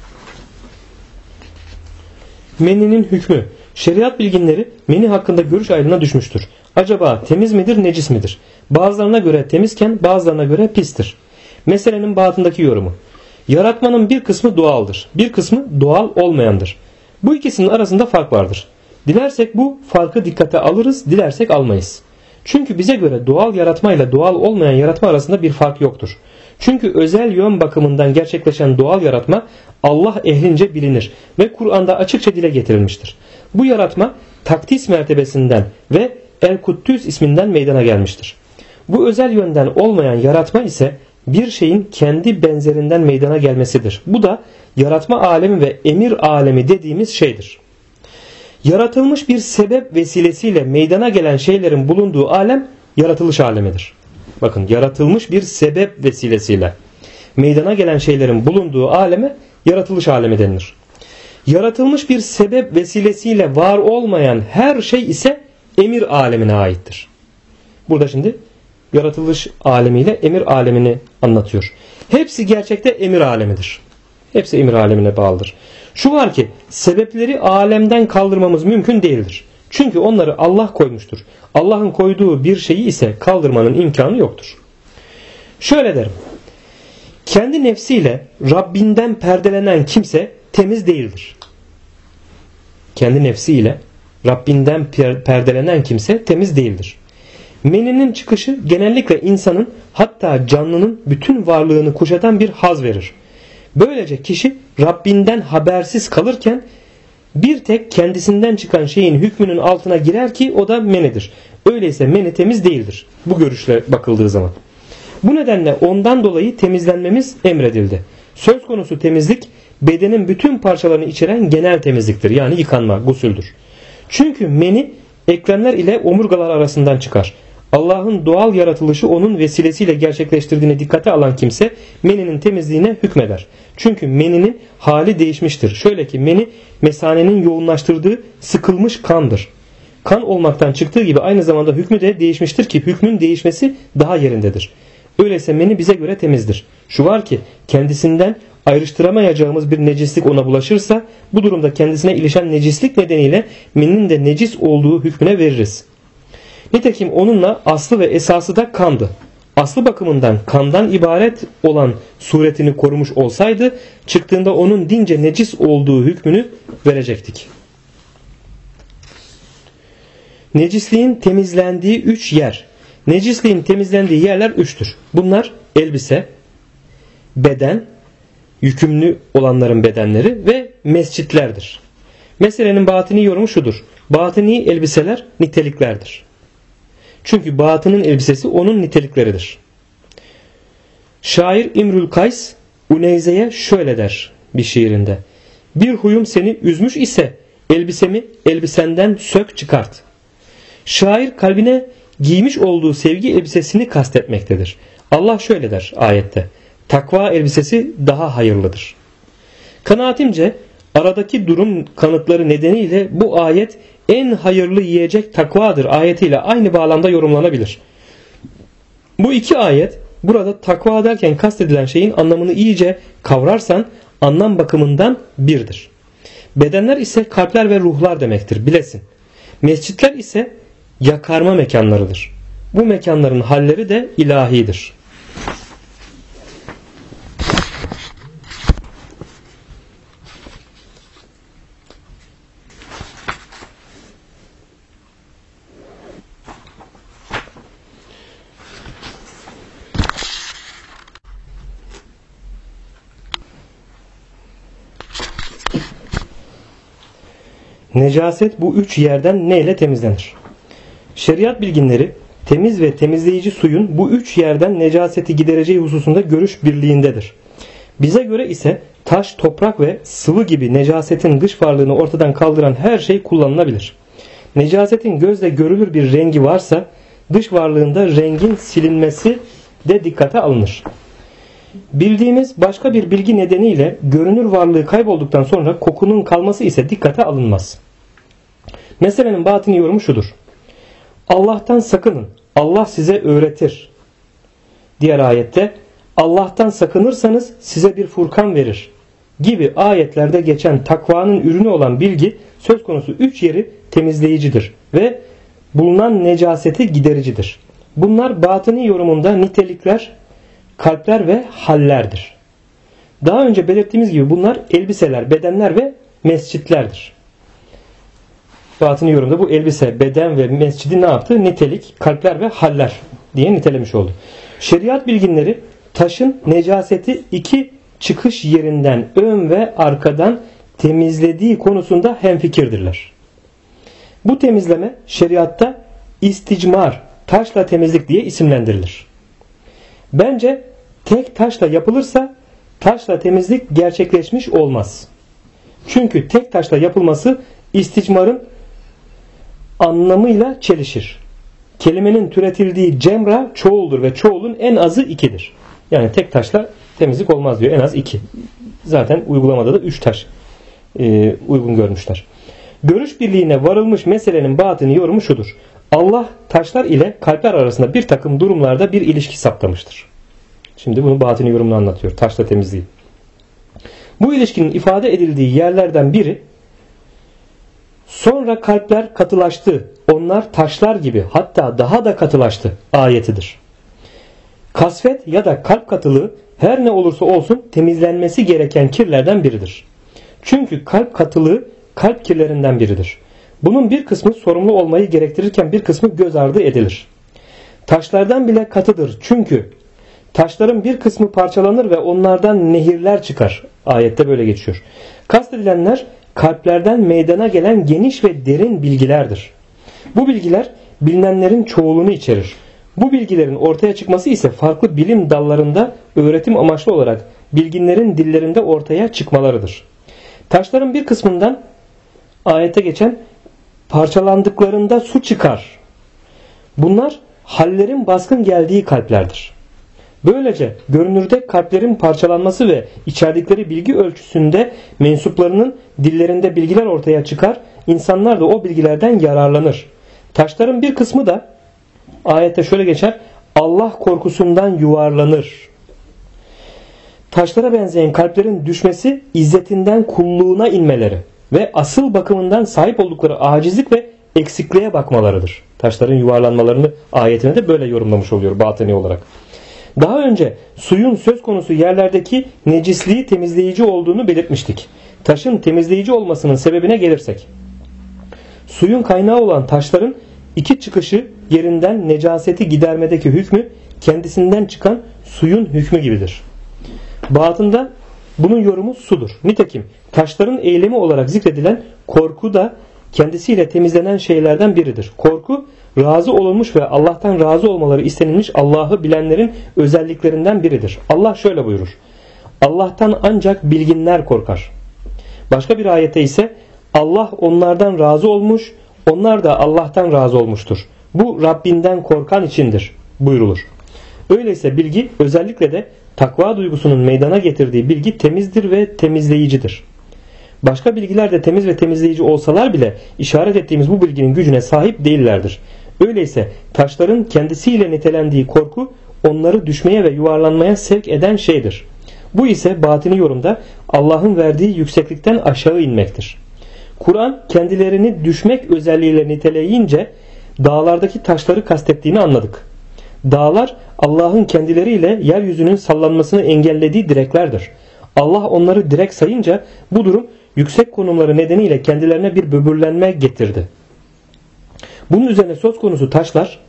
Meninin hükmü. Şeriat bilginleri meni hakkında görüş ayrılığına düşmüştür. Acaba temiz midir, necis midir? Bazılarına göre temizken bazılarına göre pistir. Meselenin batındaki yorumu. Yaratmanın bir kısmı doğaldır. Bir kısmı doğal olmayandır. Bu ikisinin arasında fark vardır. Dilersek bu farkı dikkate alırız, dilersek almayız. Çünkü bize göre doğal yaratma ile doğal olmayan yaratma arasında bir fark yoktur. Çünkü özel yön bakımından gerçekleşen doğal yaratma Allah ehlince bilinir ve Kur'an'da açıkça dile getirilmiştir. Bu yaratma takdis mertebesinden ve El-Kuddüs isminden meydana gelmiştir. Bu özel yönden olmayan yaratma ise bir şeyin kendi benzerinden meydana gelmesidir. Bu da yaratma alemi ve emir alemi dediğimiz şeydir. Yaratılmış bir sebep vesilesiyle meydana gelen şeylerin bulunduğu alem yaratılış alemidir. Bakın, yaratılmış bir sebep vesilesiyle meydana gelen şeylerin bulunduğu aleme yaratılış alemi denilir. Yaratılmış bir sebep vesilesiyle var olmayan her şey ise emir alemine aittir. Burada şimdi yaratılış alemiyle emir alemini anlatıyor. Hepsi gerçekte emir alemidir. Hepsi emir alemine bağlıdır. Şu var ki sebepleri alemden kaldırmamız mümkün değildir. Çünkü onları Allah koymuştur. Allah'ın koyduğu bir şeyi ise kaldırmanın imkanı yoktur. Şöyle derim. Kendi nefsiyle Rabbinden perdelenen kimse temiz değildir. Kendi nefsiyle Rabbinden perdelenen kimse temiz değildir. Meninin çıkışı genellikle insanın, hatta canlının bütün varlığını kuşatan bir haz verir. Böylece kişi Rabbinden habersiz kalırken bir tek kendisinden çıkan şeyin hükmünün altına girer ki o da menidir. Öyleyse meni temiz değildir. Bu görüşle bakıldığı zaman. Bu nedenle ondan dolayı temizlenmemiz emredildi. Söz konusu temizlik bedenin bütün parçalarını içeren genel temizliktir. Yani yıkanma, gusüldür. Çünkü meni eklemler ile omurgalar arasından çıkar. Allah'ın doğal yaratılışı onun vesilesiyle gerçekleştirdiğine dikkate alan kimse meninin temizliğine hükmeder. Çünkü meninin hali değişmiştir. Şöyle ki meni mesanenin yoğunlaştırdığı sıkılmış kandır. Kan olmaktan çıktığı gibi aynı zamanda hükmü de değişmiştir ki hükmün değişmesi daha yerindedir. Öyleyse meni bize göre temizdir. Şu var ki kendisinden ayrıştıramayacağımız bir necislik ona bulaşırsa bu durumda kendisine ilişen necislik nedeniyle meninin de necis olduğu hükmüne veririz. Nitekim onunla aslı ve esası da kandı. Aslı bakımından kandan ibaret olan suretini korumuş olsaydı çıktığında onun dince necis olduğu hükmünü verecektik. Necisliğin temizlendiği 3 yer. Necisliğin temizlendiği yerler 3'tür. Bunlar elbise, beden, yükümlü olanların bedenleri ve mescitlerdir. Meselenin batini yorumu şudur. Batini elbiseler niteliklerdir. Çünkü batının elbisesi onun nitelikleridir. Şair İmrül Kays Uneyze'ye şöyle der bir şiirinde. Bir huyum seni üzmüş ise elbisemi elbisenden sök çıkart. Şair kalbine giymiş olduğu sevgi elbisesini kastetmektedir. Allah şöyle der ayette. Takva elbisesi daha hayırlıdır. Kanaatimce aradaki durum kanıtları nedeniyle bu ayet en hayırlı yiyecek takvadır ayetiyle aynı bağlamda yorumlanabilir. Bu iki ayet burada takva derken kastedilen şeyin anlamını iyice kavrarsan anlam bakımından birdir. Bedenler ise kalpler ve ruhlar demektir bilesin. Mescitler ise yakarma mekanlarıdır. Bu mekanların halleri de ilahidir. Necaset bu 3 yerden neyle temizlenir? Şeriat bilginleri temiz ve temizleyici suyun bu 3 yerden necaseti gidereceği hususunda görüş birliğindedir. Bize göre ise taş, toprak ve sıvı gibi necasetin dış varlığını ortadan kaldıran her şey kullanılabilir. Necasetin gözle görülür bir rengi varsa dış varlığında rengin silinmesi de dikkate alınır. Bildiğimiz başka bir bilgi nedeniyle görünür varlığı kaybolduktan sonra kokunun kalması ise dikkate alınmaz. Meselenin batini yorumu şudur. Allah'tan sakının. Allah size öğretir. Diğer ayette Allah'tan sakınırsanız size bir furkan verir gibi ayetlerde geçen takvanın ürünü olan bilgi söz konusu 3 yeri temizleyicidir ve bulunan necaseti gidericidir. Bunlar batini yorumunda nitelikler, kalpler ve hallerdir. Daha önce belirttiğimiz gibi bunlar elbiseler, bedenler ve mescitlerdir. Batini yorumda bu elbise, beden ve mescidi ne yaptı? Nitelik, kalpler ve haller diye nitelemiş oldu. Şeriat bilginleri taşın necaseti 2 çıkış yerinden ön ve arkadan temizlediği konusunda hemfikirdirler. Bu temizleme şeriatta isticmar, taşla temizlik diye isimlendirilir. Bence tek taşla yapılırsa taşla temizlik gerçekleşmiş olmaz. Çünkü tek taşla yapılması isticmarın anlamıyla çelişir. Kelimenin türetildiği cemra çoğuldur ve çoğulun en azı 2'dir. Yani tek taşla temizlik olmaz diyor. En az 2. Zaten uygulamada da 3 taş uygun görmüşler. Görüş birliğine varılmış meselenin batını yorumu şudur. Allah taşlar ile kalpler arasında bir takım durumlarda bir ilişki saptamıştır. Şimdi bunu batini yorumunu anlatıyor. Taşla temizliği. Bu ilişkinin ifade edildiği yerlerden biri sonra kalpler katılaştı. Onlar taşlar gibi hatta daha da katılaştı ayetidir. Kasvet ya da kalp katılığı her ne olursa olsun temizlenmesi gereken kirlerden biridir. Çünkü kalp katılığı kalp kirlerinden biridir. Bunun bir kısmı sorumlu olmayı gerektirirken bir kısmı göz ardı edilir. Taşlardan bile katıdır. Çünkü taşların bir kısmı parçalanır ve onlardan nehirler çıkar. Ayette böyle geçiyor. Kastedilenler kalplerden meydana gelen geniş ve derin bilgilerdir. Bu bilgiler bilinenlerin çoğulunu içerir. Bu bilgilerin ortaya çıkması ise farklı bilim dallarında öğretim amaçlı olarak bilginlerin dillerinde ortaya çıkmalarıdır. Taşların bir kısmından ayette geçen parçalandıklarında su çıkar. Bunlar hallerin baskın geldiği kalplerdir. Böylece görünürde kalplerin parçalanması ve içerdikleri bilgi ölçüsünde mensuplarının dillerinde bilgiler ortaya çıkar. İnsanlar da o bilgilerden yararlanır. Taşların bir kısmı da ayette şöyle geçer. Allah korkusundan yuvarlanır. Taşlara benzeyen kalplerin düşmesi izzetinden kulluğuna inmeleri ve asıl bakımından sahip oldukları acizlik ve eksikliğe bakmalarıdır. Taşların yuvarlanmalarını ayetine de böyle yorumlamış oluyor batıni olarak. Daha önce suyun söz konusu yerlerdeki necisliği temizleyici olduğunu belirtmiştik. Taşın temizleyici olmasının sebebine gelirsek. Suyun kaynağı olan taşların iki çıkışı yerinden necaseti gidermedeki hükmü kendisinden çıkan suyun hükmü gibidir. Batında bunun yorumu sudur. Nitekim taşların eylemi olarak zikredilen korku da kendisiyle temizlenen şeylerden biridir. Korku razı olunmuş ve Allah'tan razı olmaları istenilmiş Allah'ı bilenlerin özelliklerinden biridir. Allah şöyle buyurur. Allah'tan ancak bilginler korkar. Başka bir ayette ise Allah onlardan razı olmuş, onlar da Allah'tan razı olmuştur. Bu Rabbinden korkan içindir buyurulur. Öyleyse bilgi özellikle de takva duygusunun meydana getirdiği bilgi temizdir ve temizleyicidir. Başka bilgiler de temiz ve temizleyici olsalar bile işaret ettiğimiz bu bilginin gücüne sahip değillerdir. Öyleyse taşların kendisiyle nitelendiği korku onları düşmeye ve yuvarlanmaya sevk eden şeydir. Bu ise batini yorumda Allah'ın verdiği yükseklikten aşağı inmektir. Kur'an kendilerini düşmek özelliğiyle niteleyince dağlardaki taşları kastettiğini anladık. Dağlar Allah'ın kendileriyle yeryüzünün sallanmasını engellediği direklerdir. Allah onları direk sayınca bu durum yüksek konumları nedeniyle kendilerine bir böbürlenme getirdi. Bunun üzerine söz konusu taşlar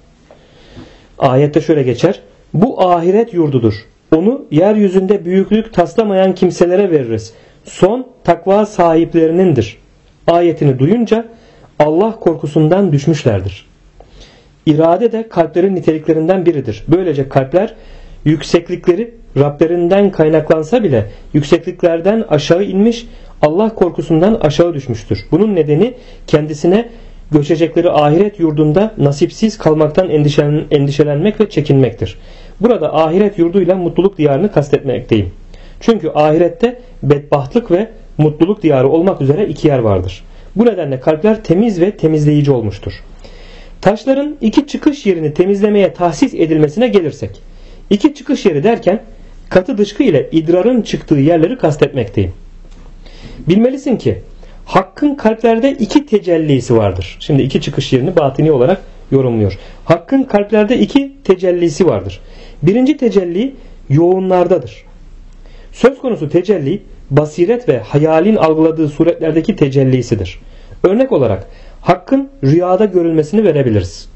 ayette şöyle geçer. Bu ahiret yurdudur. Onu yeryüzünde büyüklük taslamayan kimselere veririz. Son takva sahiplerinindir. Ayetini duyunca Allah korkusundan düşmüşlerdir. İrade de kalplerin niteliklerinden biridir. Böylece kalpler yükseklikleri Rablerinden kaynaklansa bile yüksekliklerden aşağı inmiş, Allah korkusundan aşağı düşmüştür. Bunun nedeni kendisine göçecekleri ahiret yurdunda nasipsiz kalmaktan endişelenmek ve çekinmektir. Burada ahiret yurduyla mutluluk diyarını kastetmekteyim. Çünkü ahirette bedbahtlık ve mutluluk diyarı olmak üzere iki yer vardır. Bu nedenle kalpler temiz ve temizleyici olmuştur. Taşların iki çıkış yerini temizlemeye tahsis edilmesine gelirsek. İki çıkış yeri derken katı dışkı ile idrarın çıktığı yerleri kastetmekteyim. Bilmelisin ki Hakk'ın kalplerde iki tecellisi vardır. Şimdi iki çıkış yerini batini olarak yorumluyor. Hakk'ın kalplerde iki tecellisi vardır. Birinci tecelli yoğunlardadır. Söz konusu tecelli basiret ve hayalin algıladığı suretlerdeki tecellisidir. Örnek olarak Hakk'ın rüyada görülmesini verebiliriz.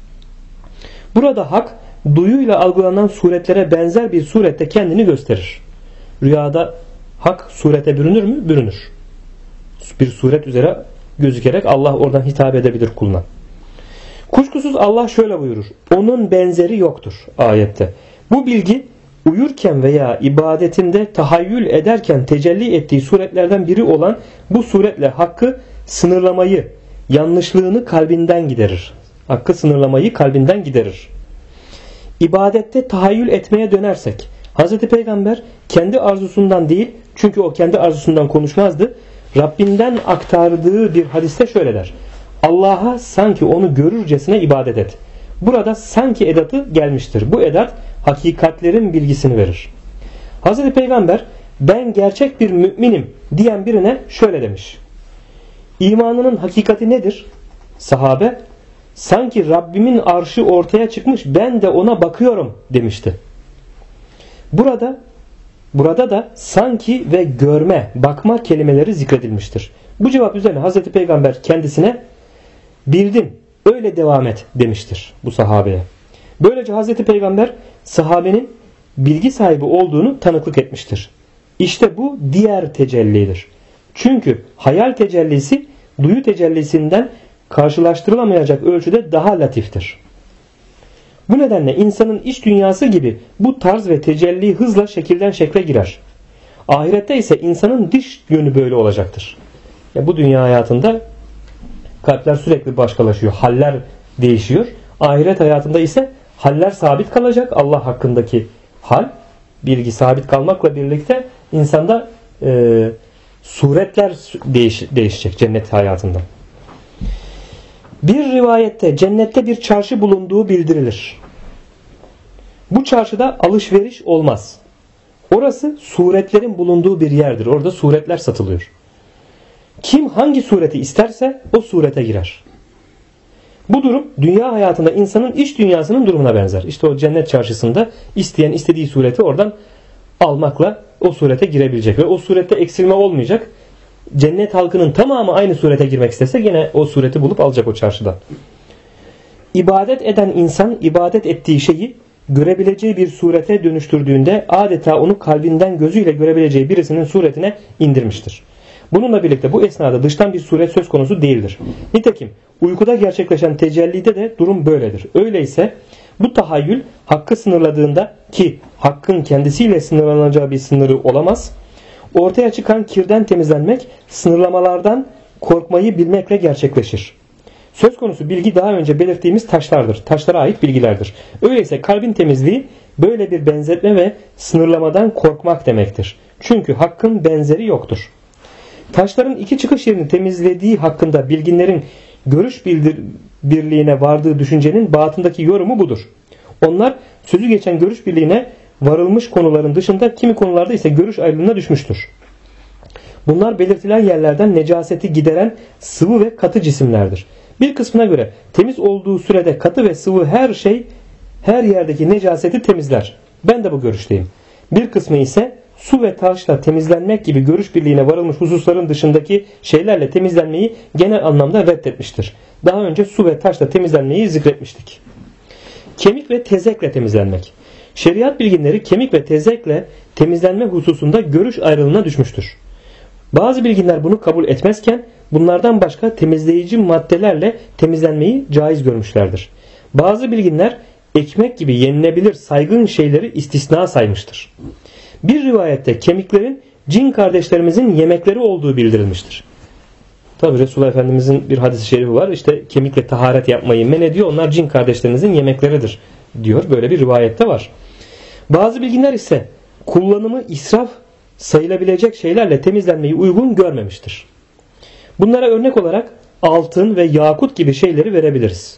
Burada Hak duyuyla algılanan suretlere benzer bir surette kendini gösterir. Rüyada Hak surete bürünür mü? Bürünür. Bir suret üzere gözükerek Allah oradan hitap edebilir kuluna. Kuşkusuz Allah şöyle buyurur. Onun benzeri yoktur ayette. Bu bilgi uyurken veya ibadetinde tahayyül ederken tecelli ettiği suretlerden biri olan bu suretle Hakk'ı sınırlamayı, yanlışlığını kalbinden giderir. Hakk'ı sınırlamayı kalbinden giderir. İbadette tahayyül etmeye dönersek Hz. Peygamber kendi arzusundan değil, çünkü o kendi arzusundan konuşmazdı, Rabbinden aktardığı bir hadiste şöyle der. Allah'a sanki onu görürcesine ibadet et. Burada sanki edatı gelmiştir. Bu edat hakikatlerin bilgisini verir. Hz. Peygamber ben gerçek bir müminim diyen birine şöyle demiş. İmanının hakikati nedir? Sahabe sanki Rabbimin arşı ortaya çıkmış ben de ona bakıyorum demişti. Burada Burada da sanki ve görme, bakma kelimeleri zikredilmiştir. Bu cevap üzerine Hazreti Peygamber kendisine bildim, öyle devam et demiştir bu sahabeye. Böylece Hazreti Peygamber sahabenin bilgi sahibi olduğunu tanıklık etmiştir. İşte bu diğer tecellidir. Çünkü hayal tecellisi duyu tecellisinden karşılaştırılamayacak ölçüde daha latiftir. Bu nedenle insanın iç dünyası gibi bu tarz ve tecelli hızla şekilden şekle girer. Ahirette ise insanın dış yönü böyle olacaktır. Bu dünya hayatında kalpler sürekli başkalaşıyor, haller değişiyor. Ahiret hayatında ise haller sabit kalacak. Allah hakkındaki hal, bilgi sabit kalmakla birlikte insanda suretler değişecek cennet hayatında. Bir rivayette cennette bir çarşı bulunduğu bildirilir. Bu çarşıda alışveriş olmaz. Orası suretlerin bulunduğu bir yerdir. Orada suretler satılıyor. Kim hangi sureti isterse o surete girer. Bu durum dünya hayatında insanın iç dünyasının durumuna benzer. İşte o cennet çarşısında isteyen istediği sureti oradan almakla o surete girebilecek ve o surette eksilme olmayacak. Cennet halkının tamamı aynı surete girmek istese yine o sureti bulup alacak o çarşıdan. İbadet eden insan ibadet ettiği şeyi görebileceği bir surete dönüştürdüğünde adeta onu kalbinden gözüyle görebileceği birisinin suretine indirmiştir. Bununla birlikte bu esnada dıştan bir suret söz konusu değildir. Nitekim uykuda gerçekleşen tecellide de durum böyledir. Öyleyse bu tahayyül hakkı sınırladığında, ki hakkın kendisiyle sınırlanacağı bir sınırı olamaz, ortaya çıkan kirden temizlenmek sınırlamalardan korkmayı bilmekle gerçekleşir. Söz konusu bilgi daha önce belirttiğimiz taşlardır. Taşlara ait bilgilerdir. Öyleyse kalbin temizliği böyle bir benzetme ve sınırlamadan korkmak demektir. Çünkü hakkın benzeri yoktur. Taşların iki çıkış yerini temizlediği hakkında bilginlerin görüş birliğine vardığı düşüncenin batındaki yorumu budur. Onlar sözü geçen görüş birliğine varılmış konuların dışında kimi konularda ise görüş ayrılığına düşmüştür. Bunlar belirtilen yerlerden necaseti gideren sıvı ve katı cisimlerdir. Bir kısmına göre temiz olduğu sürede katı ve sıvı her şey her yerdeki necaseti temizler. Ben de bu görüşteyim. Bir kısmı ise su ve taşla temizlenmek gibi görüş birliğine varılmış hususların dışındaki şeylerle temizlenmeyi genel anlamda reddetmiştir. Daha önce su ve taşla temizlenmeyi zikretmiştik. Kemik ve tezekle temizlenmek. Şeriat bilginleri kemik ve tezekle temizlenme hususunda görüş ayrılığına düşmüştür. Bazı bilginler bunu kabul etmezken bunlardan başka temizleyici maddelerle temizlenmeyi caiz görmüşlerdir. Bazı bilginler ekmek gibi yenilebilir saygın şeyleri istisna saymıştır. Bir rivayette kemiklerin cin kardeşlerimizin yemekleri olduğu bildirilmiştir. Tabi Resulullah Efendimizin bir hadis-i şerifi var. İşte kemikle taharet yapmayı men ediyor. Onlar cin kardeşlerinizin yemekleridir diyor. Böyle bir rivayette var. Bazı bilginler ise kullanımı israf sayılabilecek şeylerle temizlenmeyi uygun görmemiştir. Bunlara örnek olarak altın ve yakut gibi şeyleri verebiliriz.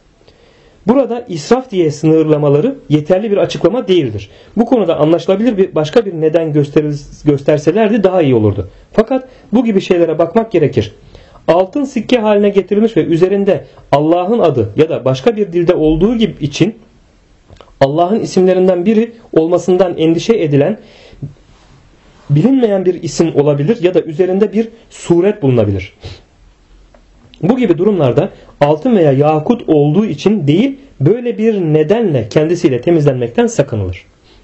Burada israf diye sınırlamaları yeterli bir açıklama değildir. Bu konuda anlaşılabilir başka bir neden gösterselerdi daha iyi olurdu. Fakat bu gibi şeylere bakmak gerekir. Altın sikke haline getirilmiş ve üzerinde Allah'ın adı ya da başka bir dilde olduğu gibi için Allah'ın isimlerinden biri olmasından endişe edilen bilinmeyen bir isim olabilir ya da üzerinde bir suret bulunabilir. Bu gibi durumlarda altın veya yakut olduğu için değil, böyle bir nedenle kendisiyle temizlenmekten sakınılır.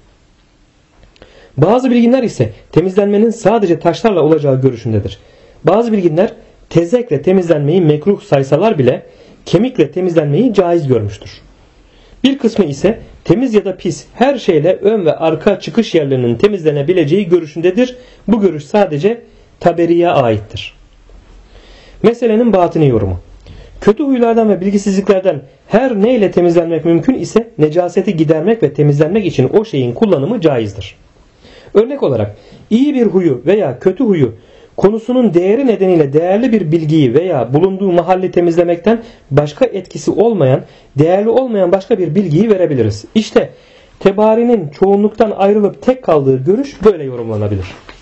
Bazı bilginler ise temizlenmenin sadece taşlarla olacağı görüşündedir. Bazı bilginler tezekle temizlenmeyi mekruh saysalar bile kemikle temizlenmeyi caiz görmüştür. Bir kısmı ise temiz ya da pis her şeyle ön ve arka çıkış yerlerinin temizlenebileceği görüşündedir. Bu görüş sadece Taberi'ye aittir. Meselenin batini yorumu. Kötü huylardan ve bilgisizliklerden her neyle temizlenmek mümkün ise necaseti gidermek ve temizlenmek için o şeyin kullanımı caizdir. Örnek olarak iyi bir huyu veya kötü huyu konusunun değeri nedeniyle değerli bir bilgiyi veya bulunduğu mahalli temizlemekten başka etkisi olmayan, değerli olmayan başka bir bilgiyi verebiliriz. İşte tebarinin çoğunluktan ayrılıp tek kaldığı görüş böyle yorumlanabilir.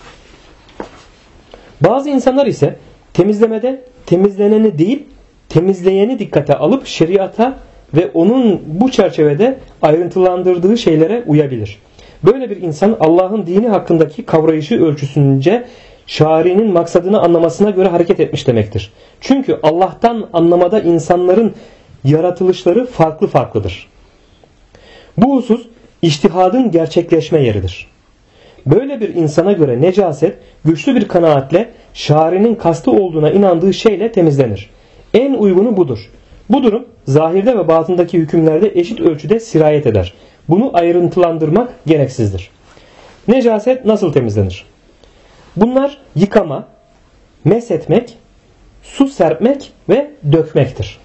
Bazı insanlar ise temizlemede temizleneni değil, temizleyeni dikkate alıp şeriata ve onun bu çerçevede ayrıntılandırdığı şeylere uyabilir. Böyle bir insan Allah'ın dini hakkındaki kavrayışı ölçüsünce şari'nin maksadını anlamasına göre hareket etmiş demektir. Çünkü Allah'tan anlamada insanların yaratılışları farklı farklıdır. Bu husus içtihadın gerçekleşme yeridir. Böyle bir insana göre necaset güçlü bir kanaatle şari'nin kastı olduğuna inandığı şeyle temizlenir. En uygunu budur. Bu durum zahirde ve batındaki hükümlerde eşit ölçüde sirayet eder. Bunu ayrıntılandırmak gereksizdir. Necaset nasıl temizlenir? Bunlar yıkama, meshetmek, su serpmek ve dökmektir.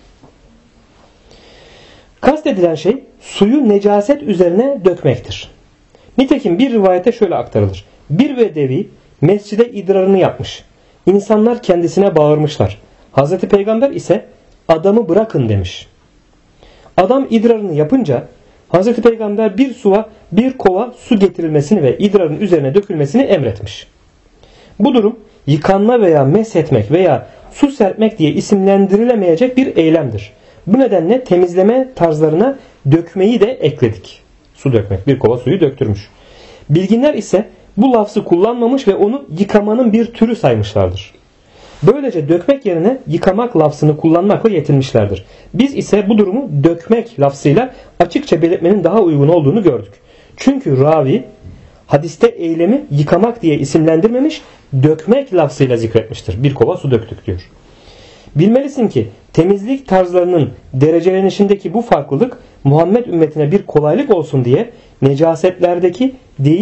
Kastedilen şey suyu necaset üzerine dökmektir. Nitekim bir rivayete şöyle aktarılır. Bir bedevi mescide idrarını yapmış. İnsanlar kendisine bağırmışlar. Hazreti Peygamber ise adamı bırakın demiş. Adam idrarını yapınca Hazreti Peygamber bir kova su getirilmesini ve idrarın üzerine dökülmesini emretmiş. Bu durum yıkanma veya meshetmek veya su serpmek diye isimlendirilemeyecek bir eylemdir. Bu nedenle temizleme tarzlarına dökmeyi de ekledik. Su dökmek, bir kova suyu döktürmüş. Bilginler ise bu lafzı kullanmamış ve onu yıkamanın bir türü saymışlardır. Böylece dökmek yerine yıkamak lafzını kullanmakla yetinmişlerdir. Biz ise bu durumu dökmek lafzıyla açıkça belirtmenin daha uygun olduğunu gördük. Çünkü ravi hadiste eylemi yıkamak diye isimlendirmemiş, dökmek lafzıyla zikretmiştir. Bir kova su döktük diyor. Bilmelisin ki temizlik tarzlarının derecelenişindeki bu farklılık Muhammed ümmetine bir kolaylık olsun diye necasetlerdeki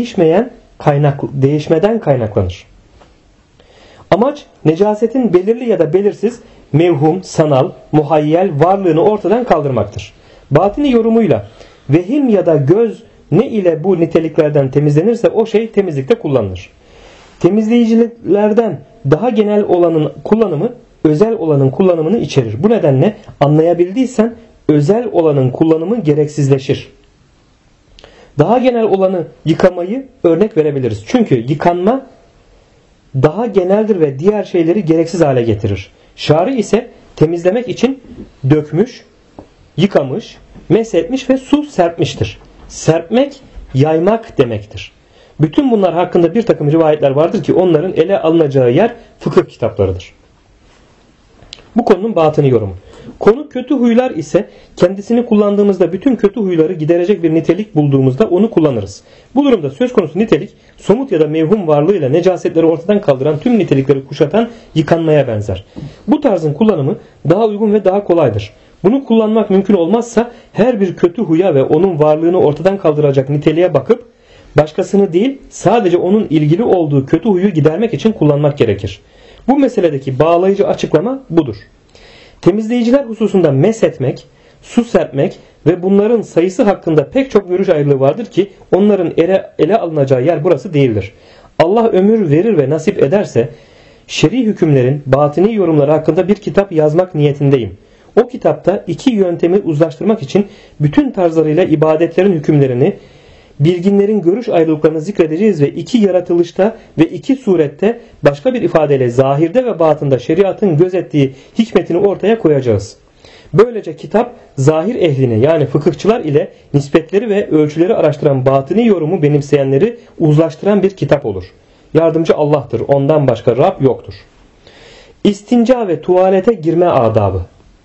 değişmeden kaynaklanır. Amaç necasetin belirli ya da belirsiz, mevhum, sanal, muhayyel varlığını ortadan kaldırmaktır. Batini yorumuyla vehim ya da göz ne ile bu niteliklerden temizlenirse o şey temizlikte kullanılır. Temizleyicilerden daha genel olanın kullanımı özel olanın kullanımını içerir. Bu nedenle anlayabildiysen özel olanın kullanımı gereksizleşir. Daha genel olanı yıkamayı örnek verebiliriz. Çünkü yıkanma daha geneldir ve diğer şeyleri gereksiz hale getirir. Şari ise temizlemek için dökmüş, yıkamış, meshetmiş ve su serpmiştir. Serpmek, yaymak demektir. Bütün bunlar hakkında bir takım rivayetler vardır ki onların ele alınacağı yer fıkıh kitaplarıdır. Bu konunun batını yorumu. Konu kötü huylar ise kendisini kullandığımızda bütün kötü huyları giderecek bir nitelik bulduğumuzda onu kullanırız. Bu durumda söz konusu nitelik somut ya da mevhum varlığıyla necasetleri ortadan kaldıran tüm nitelikleri kuşatan yıkanmaya benzer. Bu tarzın kullanımı daha uygun ve daha kolaydır. Bunu kullanmak mümkün olmazsa her bir kötü huya ve onun varlığını ortadan kaldıracak niteliğe bakıp başkasını değil sadece onun ilgili olduğu kötü huyu gidermek için kullanmak gerekir. Bu meseledeki bağlayıcı açıklama budur. Temizleyiciler hususunda meshetmek, su serpmek ve bunların sayısı hakkında pek çok görüş ayrılığı vardır ki onların ele alınacağı yer burası değildir. Allah ömür verir ve nasip ederse şer'i hükümlerin batini yorumları hakkında bir kitap yazmak niyetindeyim. O kitapta iki yöntemi uzlaştırmak için bütün tarzlarıyla ibadetlerin hükümlerini, bilginlerin görüş ayrılıklarını zikredeceğiz ve iki yaratılışta ve iki surette başka bir ifadeyle zahirde ve batında şeriatın gözettiği hikmetini ortaya koyacağız. Böylece kitap zahir ehlini yani fıkıhçılar ile nispetleri ve ölçüleri araştıran batini yorumu benimseyenleri uzlaştıran bir kitap olur. Yardımcı Allah'tır. Ondan başka Rab yoktur. İstinca ve tuvalete girme adabı.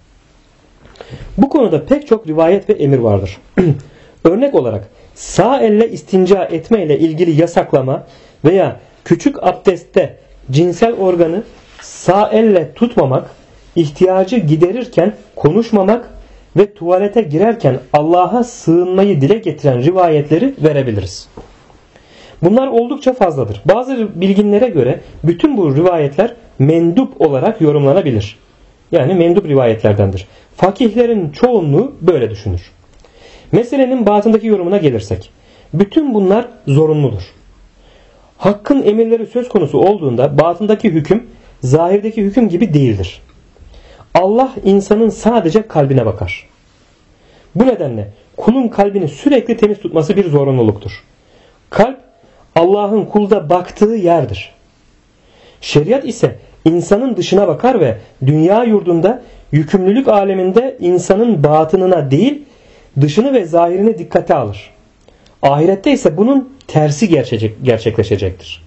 Bu konuda pek çok rivayet ve emir vardır. Örnek olarak sağ elle istinca etme ile ilgili yasaklama veya küçük abdestte cinsel organı sağ elle tutmamak, ihtiyacı giderirken konuşmamak ve tuvalete girerken Allah'a sığınmayı dile getiren rivayetleri verebiliriz. Bunlar oldukça fazladır. Bazı bilginlere göre bütün bu rivayetler mendup olarak yorumlanabilir. Yani mendup rivayetlerdendir. Fakihlerin çoğunluğu böyle düşünür. Meselenin batındaki yorumuna gelirsek, bütün bunlar zorunludur. Hakkın emirleri söz konusu olduğunda batındaki hüküm zahirdeki hüküm gibi değildir. Allah insanın sadece kalbine bakar. Bu nedenle kulun kalbini sürekli temiz tutması bir zorunluluktur. Kalp Allah'ın kulda baktığı yerdir. Şeriat ise insanın dışına bakar ve dünya yurdunda yükümlülük aleminde insanın batınına değil dışını ve zahirini dikkate alır. Ahirette ise bunun tersi gerçekleşecektir.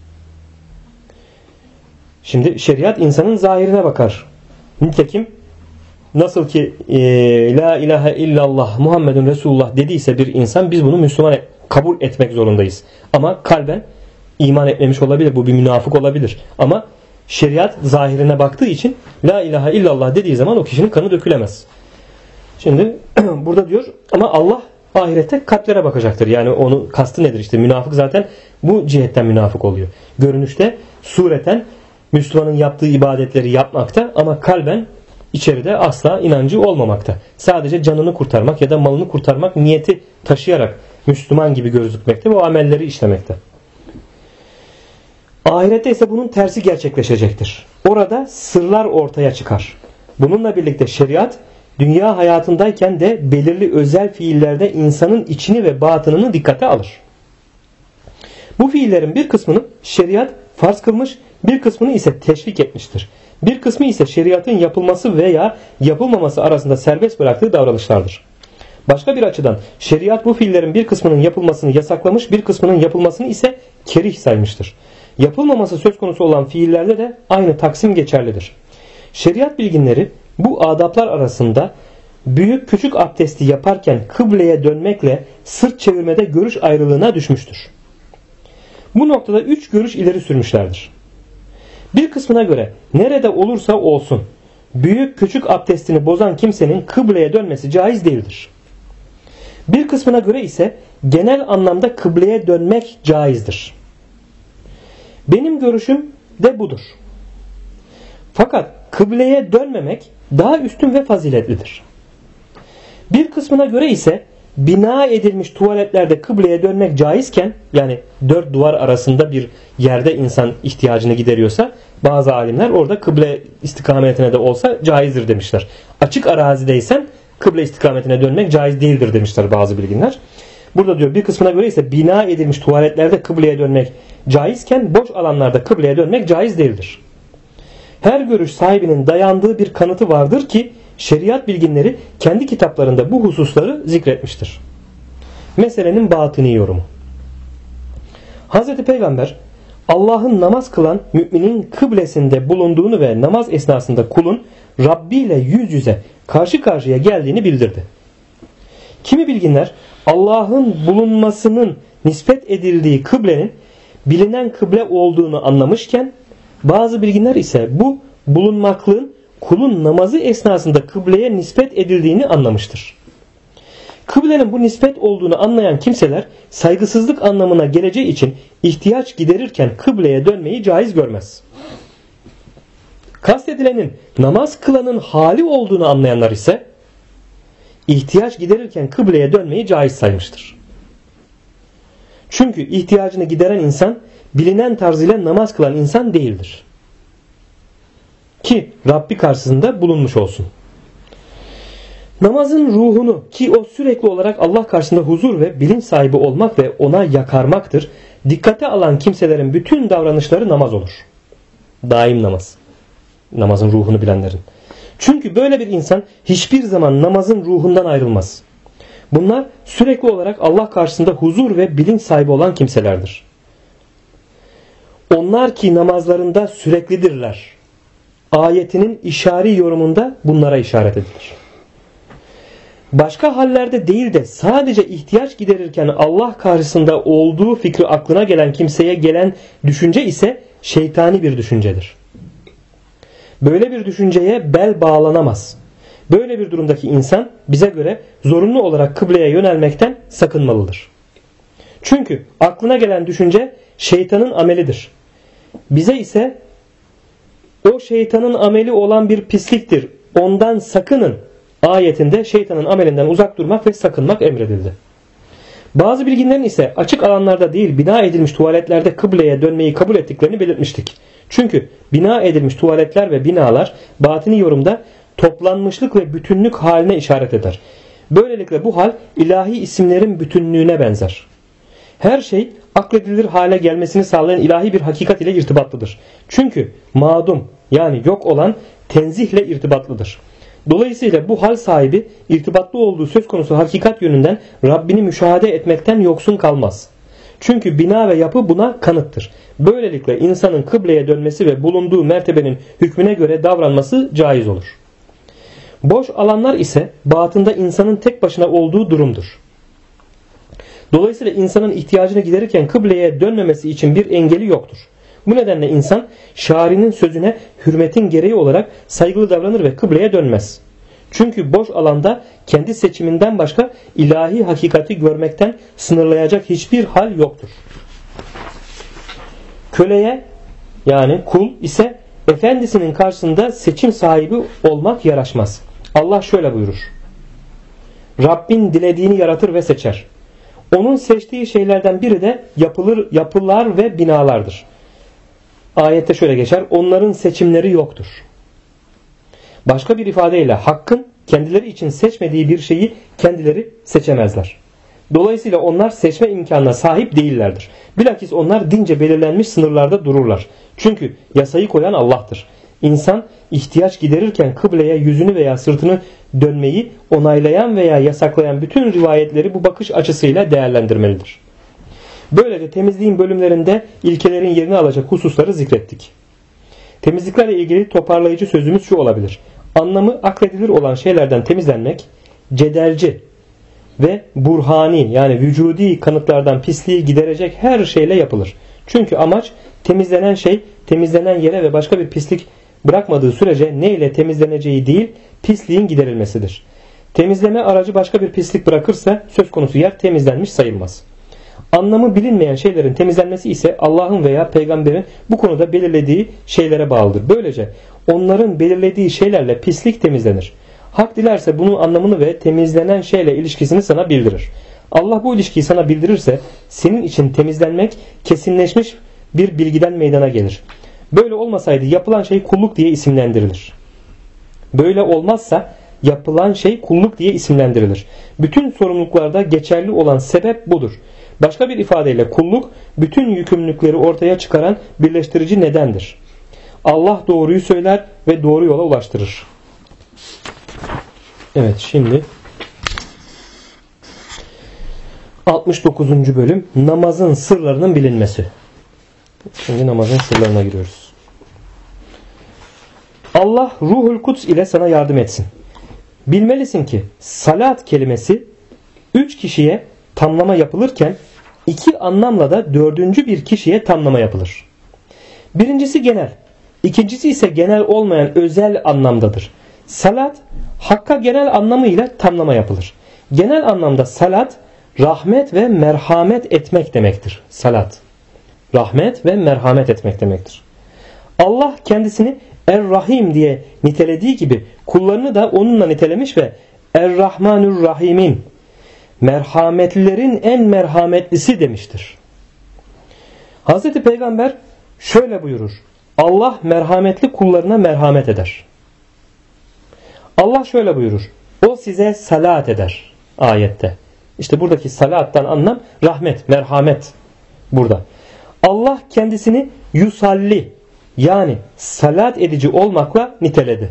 Şimdi şeriat insanın zahirine bakar. Nitekim nasıl ki La ilahe illallah Muhammedun Resulullah dediyse bir insan, biz bunu Müslüman kabul etmek zorundayız. Ama kalben iman etmemiş olabilir. Bu bir münafık olabilir. Ama şeriat zahirine baktığı için La ilahe illallah dediği zaman o kişinin kanı dökülemez. Şimdi burada diyor ama Allah ahirette kalplere bakacaktır. Yani onu kastı nedir? İşte münafık zaten bu cihetten münafık oluyor. Görünüşte, sureten Müslümanın yaptığı ibadetleri yapmakta ama kalben içeride asla inancı olmamakta. Sadece canını kurtarmak ya da malını kurtarmak niyeti taşıyarak Müslüman gibi gözükmekte ve o amelleri işlemekte. Ahirette ise bunun tersi gerçekleşecektir. Orada sırlar ortaya çıkar. Bununla birlikte şeriat dünya hayatındayken de belirli özel fiillerde insanın içini ve batınını dikkate alır. Bu fiillerin bir kısmını şeriat farz kılmış, bir kısmını ise teşvik etmiştir. Bir kısmı ise şeriatın yapılması veya yapılmaması arasında serbest bıraktığı davranışlardır. Başka bir açıdan şeriat bu fiillerin bir kısmının yapılmasını yasaklamış, bir kısmının yapılmasını ise kerih saymıştır. Yapılmaması söz konusu olan fiillerde de aynı taksim geçerlidir. Şeriat bilginleri bu adaplar arasında büyük küçük abdesti yaparken kıbleye dönmekle sırt çevirmede görüş ayrılığına düşmüştür. Bu noktada 3 görüş ileri sürmüşlerdir. Bir kısmına göre nerede olursa olsun büyük küçük abdestini bozan kimsenin kıbleye dönmesi caiz değildir. Bir kısmına göre ise genel anlamda kıbleye dönmek caizdir. Benim görüşüm de budur. Fakat kıbleye dönmemek daha üstün ve faziletlidir. Bir kısmına göre ise bina edilmiş tuvaletlerde kıbleye dönmek caizken, yani 4 duvar arasında bir yerde insan ihtiyacını gideriyorsa, bazı alimler orada kıble istikametine de olsa caizdir demişler. Açık arazideysen kıble istikametine dönmek caiz değildir demişler bazı bilginler. Burada diyor bir kısmına göre ise bina edilmiş tuvaletlerde kıbleye dönmek caizken boş alanlarda kıbleye dönmek caiz değildir. Her görüş sahibinin dayandığı bir kanıtı vardır ki şeriat bilginleri kendi kitaplarında bu hususları zikretmiştir. Meselenin batini yorumu. Hz. Peygamber Allah'ın namaz kılan müminin kıblesinde bulunduğunu ve namaz esnasında kulun Rabbi ile yüz yüze karşı karşıya geldiğini bildirdi. Kimi bilginler Allah'ın bulunmasının nispet edildiği kıblenin bilinen kıble olduğunu anlamışken bazı bilginler ise bu bulunmaklığın kulun namazı esnasında kıbleye nispet edildiğini anlamıştır. Kıblenin bu nispet olduğunu anlayan kimseler saygısızlık anlamına geleceği için ihtiyaç giderirken kıbleye dönmeyi caiz görmez. Kastedilenin namaz kılanın hali olduğunu anlayanlar ise ihtiyaç giderirken kıbleye dönmeyi caiz saymıştır. Çünkü ihtiyacını gideren insan bilinen tarz ile namaz kılan insan değildir. Ki Rabbi karşısında bulunmuş olsun. Namazın ruhunu, ki o sürekli olarak Allah karşısında huzur ve bilinç sahibi olmak ve ona yakarmaktır, dikkate alan kimselerin bütün davranışları namaz olur. Daim namaz. Namazın ruhunu bilenlerin. Çünkü böyle bir insan hiçbir zaman namazın ruhundan ayrılmaz. Bunlar sürekli olarak Allah karşısında huzur ve bilinç sahibi olan kimselerdir. Onlar ki namazlarında süreklidirler. Ayetinin işari yorumunda bunlara işaret edilir. Başka hallerde değil de sadece ihtiyaç giderirken Allah karşısında olduğu fikri aklına gelen kimseye gelen düşünce ise şeytani bir düşüncedir. Böyle bir düşünceye bel bağlanamaz. Böyle bir durumdaki insan bize göre zorunlu olarak kıbleye yönelmekten sakınmalıdır. Çünkü aklına gelen düşünce şeytanın amelidir. Bize ise o şeytanın ameli olan bir pisliktir. Ondan sakının ayetinde şeytanın amelinden uzak durmak ve sakınmak emredildi. Bazı bilginlerin ise açık alanlarda değil bina edilmiş tuvaletlerde kıbleye dönmeyi kabul ettiklerini belirtmiştik. Çünkü bina edilmiş tuvaletler ve binalar batini yorumda toplanmışlık ve bütünlük haline işaret eder. Böylelikle bu hal ilahi isimlerin bütünlüğüne benzer. Her şey akledilir hale gelmesini sağlayan ilahi bir hakikat ile irtibatlıdır. Çünkü madum yani yok olan tenzihle irtibatlıdır. Dolayısıyla bu hal sahibi irtibatlı olduğu söz konusu hakikat yönünden Rabbini müşahede etmekten yoksun kalmaz. Çünkü bina ve yapı buna kanıttır. Böylelikle insanın kıbleye dönmesi ve bulunduğu mertebenin hükmüne göre davranması caiz olur. Boş alanlar ise batında insanın tek başına olduğu durumdur. Dolayısıyla insanın ihtiyacını giderirken kıbleye dönmemesi için bir engeli yoktur. Bu nedenle insan şairinin sözüne hürmetin gereği olarak saygılı davranır ve kıbleye dönmez. Çünkü boş alanda kendi seçiminden başka ilahi hakikati görmekten sınırlayacak hiçbir hal yoktur. Köleye yani kul ise efendisinin karşısında seçim sahibi olmak yaraşmaz. Allah şöyle buyurur. Rabbin dilediğini yaratır ve seçer. Onun seçtiği şeylerden biri de yapılar ve binalardır. Ayette şöyle geçer. Onların seçimleri yoktur. Başka bir ifadeyle Hakk'ın kendileri için seçmediği bir şeyi kendileri seçemezler. Dolayısıyla onlar seçme imkanına sahip değillerdir. Bilakis onlar dince belirlenmiş sınırlarda dururlar. Çünkü yasayı koyan Allah'tır. İnsan ihtiyaç giderirken kıbleye yüzünü veya sırtını dönmeyi onaylayan veya yasaklayan bütün rivayetleri bu bakış açısıyla değerlendirmelidir. Böylece temizliğin bölümlerinde ilkelerin yerini alacak hususları zikrettik. Temizliklerle ilgili toparlayıcı sözümüz şu olabilir. Anlamı akledilir olan şeylerden temizlenmek, cedelci ve burhani yani vücudi kanıtlardan pisliği giderecek her şeyle yapılır. Çünkü amaç temizlenen şey temizlenen yere ve başka bir pislik bırakmadığı sürece ne ile temizleneceği değil pisliğin giderilmesidir. Temizleme aracı başka bir pislik bırakırsa söz konusu yer temizlenmiş sayılmaz. Anlamı bilinmeyen şeylerin temizlenmesi ise Allah'ın veya peygamberin bu konuda belirlediği şeylere bağlıdır. Böylece onların belirlediği şeylerle pislik temizlenir. Hak dilerse bunun anlamını ve temizlenen şeyle ilişkisini sana bildirir. Allah bu ilişkiyi sana bildirirse senin için temizlenmek kesinleşmiş bir bilgiden meydana gelir. Böyle olmasaydı yapılan şey kulluk diye isimlendirilir. Böyle olmazsa yapılan şey kulluk diye isimlendirilir. Bütün sorumluluklarda geçerli olan sebep budur. Başka bir ifadeyle kulluk bütün yükümlülükleri ortaya çıkaran birleştirici nedendir. Allah doğruyu söyler ve doğru yola ulaştırır. Evet şimdi 69. bölüm namazın sırlarının bilinmesi. Şimdi namazın sırlarına giriyoruz. Allah Ruhul Kuds ile sana yardım etsin. Bilmelisin ki salat kelimesi 3 kişiye tamlama yapılırken 2 anlamla da 4. bir kişiye tamlama yapılır. Birincisi genel, ikincisi ise genel olmayan özel anlamdadır. Salat Hakk'a genel anlamıyla tamlama yapılır. Genel anlamda salat rahmet ve merhamet etmek demektir. Salat rahmet ve merhamet etmek demektir. Allah kendisini Er-Rahim diye nitelediği gibi kullarını da onunla nitelemiş ve Er-Rahmanür-Rahim'in merhametlilerin en merhametlisi demiştir. Hazreti Peygamber şöyle buyurur. Allah merhametli kullarına merhamet eder. Allah şöyle buyurur. O size salat eder ayette. İşte buradaki salattan anlam rahmet, merhamet burada. Allah kendisini yusalli yani salat edici olmakla niteledi.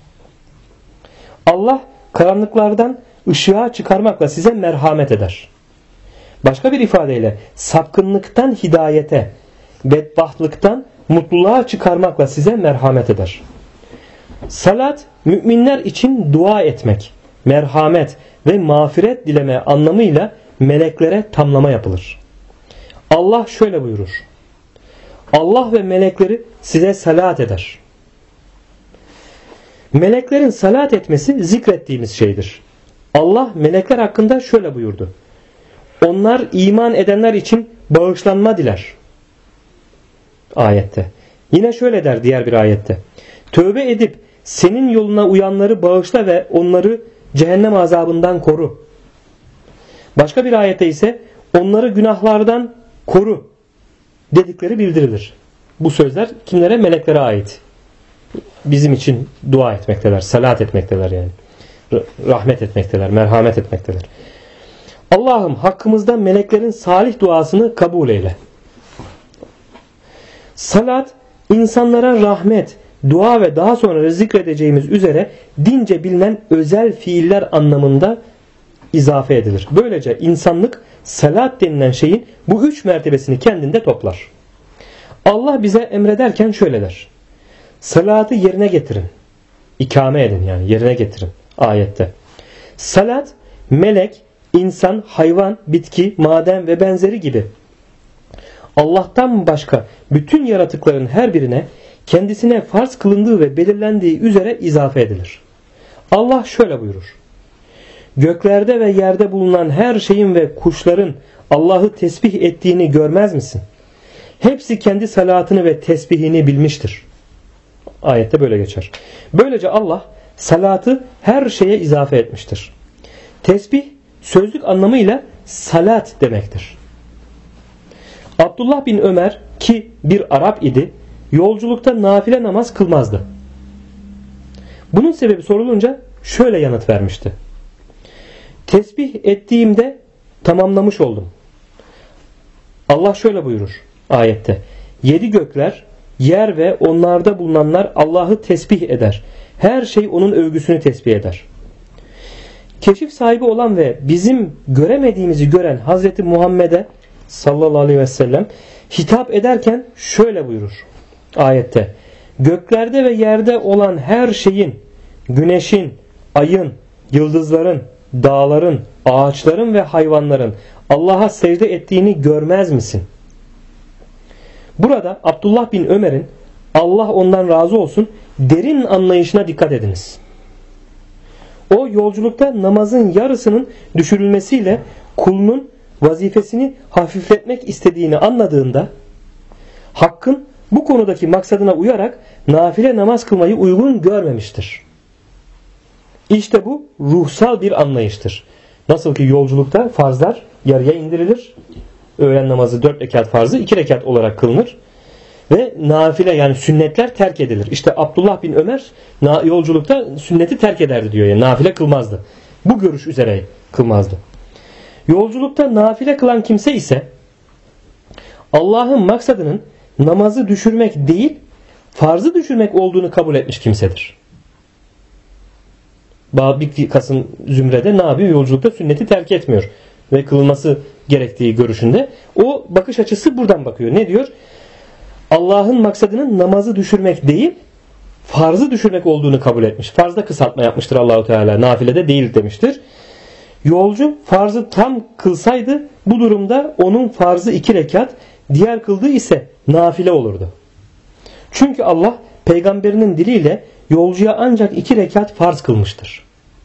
Allah karanlıklardan ışığa çıkarmakla size merhamet eder. Başka bir ifadeyle sapkınlıktan hidayete, bedbahtlıktan mutluluğa çıkarmakla size merhamet eder. Salat müminler için dua etmek, merhamet ve mağfiret dileme anlamıyla meleklere tamlama yapılır. Allah şöyle buyurur. Allah ve melekleri size salat eder. Meleklerin salat etmesi zikrettiğimiz şeydir. Allah melekler hakkında şöyle buyurdu. Onlar iman edenler için bağışlanma diler. Ayette. Yine şöyle der diğer bir ayette. Tövbe edip senin yoluna uyanları bağışla ve onları cehennem azabından koru. Başka bir ayette ise onları günahlardan koru dedikleri bildirilir. Bu sözler kimlere? Meleklere ait. Bizim için dua etmekteler, salat etmekteler yani. Rahmet etmekteler, merhamet etmekteler. Allah'ım hakkımızda meleklerin salih duasını kabul eyle. Salat insanlara rahmet, dua ve daha sonra zikredeceğimiz üzere dince bilinen özel fiiller anlamında izafe edilir. Böylece insanlık salat denilen şeyin bu 3 mertebesini kendinde toplar. Allah bize emrederken şöyle der: salatı yerine getirin. İkame edin, yani yerine getirin ayette. Salat, melek, insan, hayvan, bitki, maden ve benzeri gibi Allah'tan başka bütün yaratıkların her birine kendisine farz kılındığı ve belirlendiği üzere izafe edilir. Allah şöyle buyurur: göklerde ve yerde bulunan her şeyin ve kuşların Allah'ı tesbih ettiğini görmez misin? Hepsi kendi salatını ve tesbihini bilmiştir. Ayette böyle geçer. Böylece Allah salatı her şeye izafe etmiştir. Tesbih sözlük anlamıyla salat demektir. Abdullah bin Ömer, ki bir Arap idi, yolculukta nafile namaz kılmazdı. Bunun sebebi sorulunca şöyle yanıt vermişti: tesbih ettiğimde tamamlamış oldum. Allah şöyle buyurur ayette: 7 gökler, yer ve onlarda bulunanlar Allah'ı tesbih eder. Her şey onun övgüsünü tesbih eder. Keşif sahibi olan ve bizim göremediğimizi gören Hazreti Muhammed'e sallallahu aleyhi ve sellem hitap ederken şöyle buyurur ayette: göklerde ve yerde olan her şeyin, güneşin, ayın, yıldızların, dağların, ağaçların ve hayvanların Allah'a secde ettiğini görmez misin? Burada Abdullah bin Ömer'in, Allah ondan razı olsun, derin anlayışına dikkat ediniz. O yolculukta namazın yarısının düşürülmesiyle kulunun vazifesini hafifletmek istediğini anladığında Hakk'ın bu konudaki maksadına uyarak nafile namaz kılmayı uygun görmemiştir. İşte bu ruhsal bir anlayıştır. Nasıl ki yolculukta farzlar yarıya indirilir. Öğlen namazı 4 rekat farzı 2 rekat olarak kılınır. Ve nafile, yani sünnetler terk edilir. İşte Abdullah bin Ömer yolculukta sünneti terk ederdi diyor. Yani nafile kılmazdı. Bu görüş üzere kılmazdı. Yolculukta nafile kılan kimse ise Allah'ın maksadının namazı düşürmek değil, farzı düşürmek olduğunu kabul etmiş kimsedir. Bir kısım zümrede ne yapıyor? Yolculukta sünneti terk etmiyor ve kılınması gerektiği görüşünde. O bakış açısı buradan bakıyor. Ne diyor? Allah'ın maksadının namazı düşürmek değil, farzı düşürmek olduğunu kabul etmiş. Farzda kısaltma yapmıştır Allahu Teala. Nafilede değil demiştir. Yolcu farzı tam kılsaydı bu durumda onun farzı 2 rekat, diğer kıldığı ise nafile olurdu. Çünkü Allah peygamberinin diliyle yolcuya ancak 2 rekat farz kılmıştır.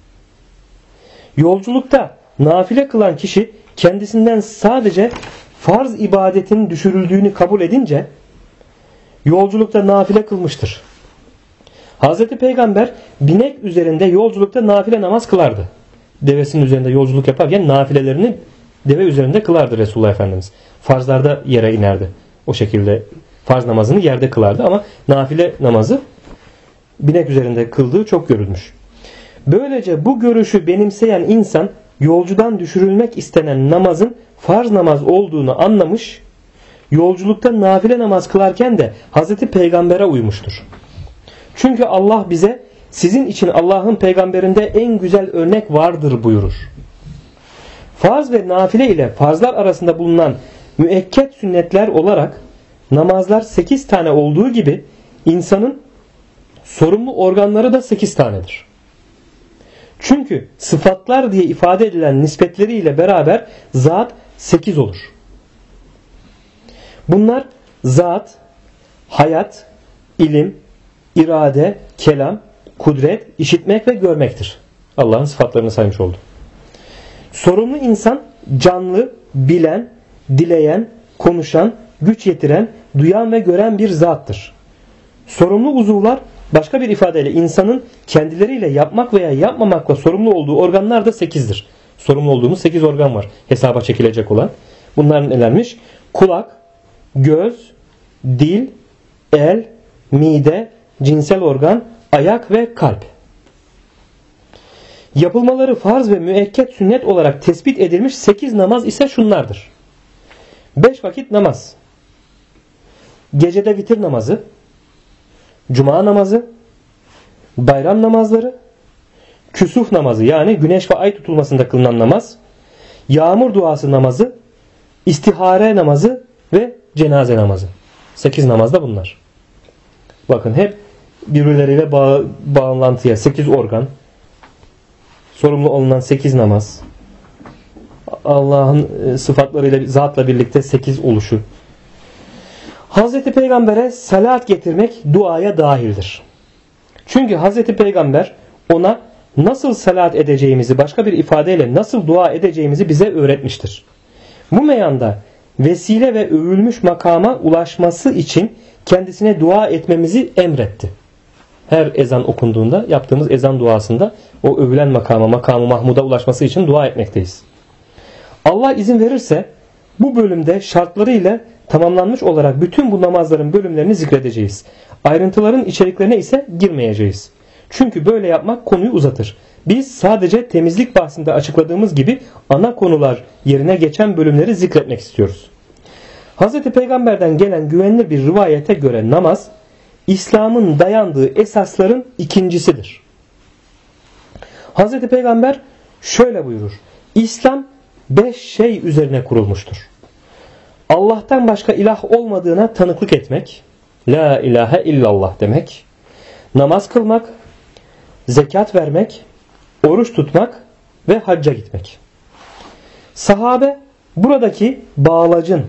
Yolculukta nafile kılan kişi kendisinden sadece farz ibadetin düşürüldüğünü kabul edince yolculukta nafile kılmıştır. Hazreti Peygamber binek üzerinde yolculukta nafile namaz kılardı. Devesinin üzerinde yolculuk yaparken nafilelerini deve üzerinde kılardı Resulullah Efendimiz. Farzlarda yere inerdi. O şekilde farz namazını yerde kılardı ama nafile namazı binek üzerinde kıldığı çok görülmüş. Böylece bu görüşü benimseyen insan yolcudan düşürülmek istenen namazın farz namaz olduğunu anlamış, yolculukta nafile namaz kılarken de Hazreti Peygamber'e uymuştur. Çünkü Allah bize sizin için Allah'ın peygamberinde en güzel örnek vardır buyurur. Farz ve nafile ile farzlar arasında bulunan müekket sünnetler olarak namazlar 8 tane olduğu gibi insanın sorumlu organları da 8 tanedir. Çünkü sıfatlar diye ifade edilen nispetleriyle beraber zat 8 olur. Bunlar zat, hayat, ilim, irade, kelam, kudret, işitmek ve görmektir. Allah'ın sıfatlarını saymış oldu. Sorumlu insan canlı, bilen, dileyen, konuşan, güç yetiren, duyan ve gören bir zattır. Sorumlu uzuvlar başka bir ifadeyle insanın kendileriyle yapmak veya yapmamakla sorumlu olduğu organlar da 8'dir. Sorumlu olduğumuz 8 organ var hesaba çekilecek olan. Bunlar nelermiş? Kulak, göz, dil, el, mide, cinsel organ, ayak ve kalp. Yapılmaları farz ve müekket sünnet olarak tespit edilmiş 8 namaz ise şunlardır. 5 vakit namaz, gecede vitir namazı, cuma namazı, bayram namazları, küsuf namazı yani güneş ve ay tutulmasında kılınan namaz, yağmur duası namazı, istihare namazı ve cenaze namazı. 8 namaz da bunlar. Bakın hep birbirleriyle bağlantıya 8 organ, sorumlu olunan 8 namaz, Allah'ın sıfatlarıyla, zatla birlikte 8 oluşu. Hazreti Peygamber'e salat getirmek duaya dahildir. Çünkü Hazreti Peygamber ona nasıl salat edeceğimizi, başka bir ifadeyle nasıl dua edeceğimizi bize öğretmiştir. Bu meyanda vesile ve övülmüş makama ulaşması için kendisine dua etmemizi emretti. Her ezan okunduğunda yaptığımız ezan duasında o övülen makam-ı mahmuda ulaşması için dua etmekteyiz. Allah izin verirse bu bölümde şartlarıyla tamamlanmış olarak bütün bu namazların bölümlerini zikredeceğiz. Ayrıntıların içeriklerine ise girmeyeceğiz. Çünkü böyle yapmak konuyu uzatır. Biz sadece temizlik bahsinde açıkladığımız gibi ana konular yerine geçen bölümleri zikretmek istiyoruz. Hz. Peygamber'den gelen güvenilir bir rivayete göre namaz, İslam'ın dayandığı esasların ikincisidir. Hz. Peygamber şöyle buyurur. İslam 5 şey üzerine kurulmuştur. Allah'tan başka ilah olmadığına tanıklık etmek, la ilahe illallah demek, namaz kılmak, zekat vermek, oruç tutmak ve hacca gitmek. Sahabe buradaki bağlacın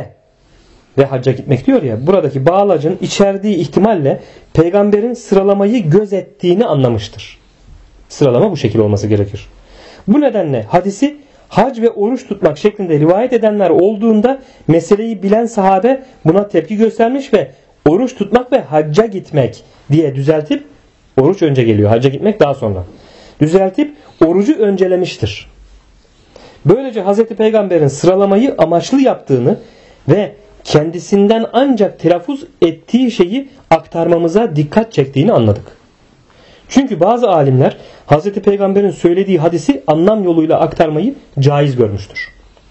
ve hacca gitmek diyor ya, buradaki bağlacın içerdiği ihtimalle peygamberin sıralamayı gözettiğini anlamıştır. Sıralama bu şekilde olması gerekir. Bu nedenle hadisi hac ve oruç tutmak şeklinde rivayet edenler olduğunda meseleyi bilen sahabe buna tepki göstermiş ve oruç tutmak ve hacca gitmek diye düzeltip, oruç önce geliyor, hacca gitmek daha sonra, düzeltip orucu öncelemiştir. Böylece Hz. Peygamber'in sıralamayı amaçlı yaptığını ve kendisinden ancak telaffuz ettiği şeyi aktarmamıza dikkat çektiğini anladık. Çünkü bazı alimler Hz. Peygamber'in söylediği hadisi anlam yoluyla aktarmayı caiz görmüştür.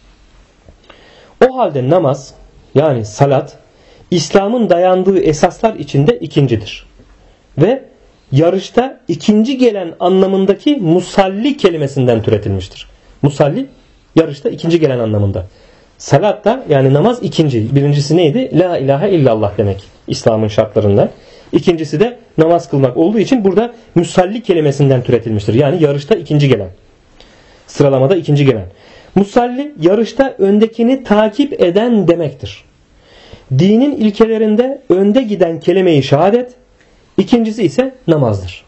O halde namaz yani salat İslam'ın dayandığı esaslar içinde ikincidir. Ve yarışta ikinci gelen anlamındaki musalli kelimesinden türetilmiştir. Musalli yarışta ikinci gelen anlamında. Salat da yani namaz ikinci. Birincisi neydi? La ilahe illallah demek İslam'ın şartlarından. İkincisi de namaz kılmak olduğu için burada musalli kelimesinden türetilmiştir. Yani yarışta ikinci gelen. Sıralamada ikinci gelen. Musalli yarışta öndekini takip eden demektir. Dinin ilkelerinde önde giden kelime-i şehadet, ikincisi ise namazdır.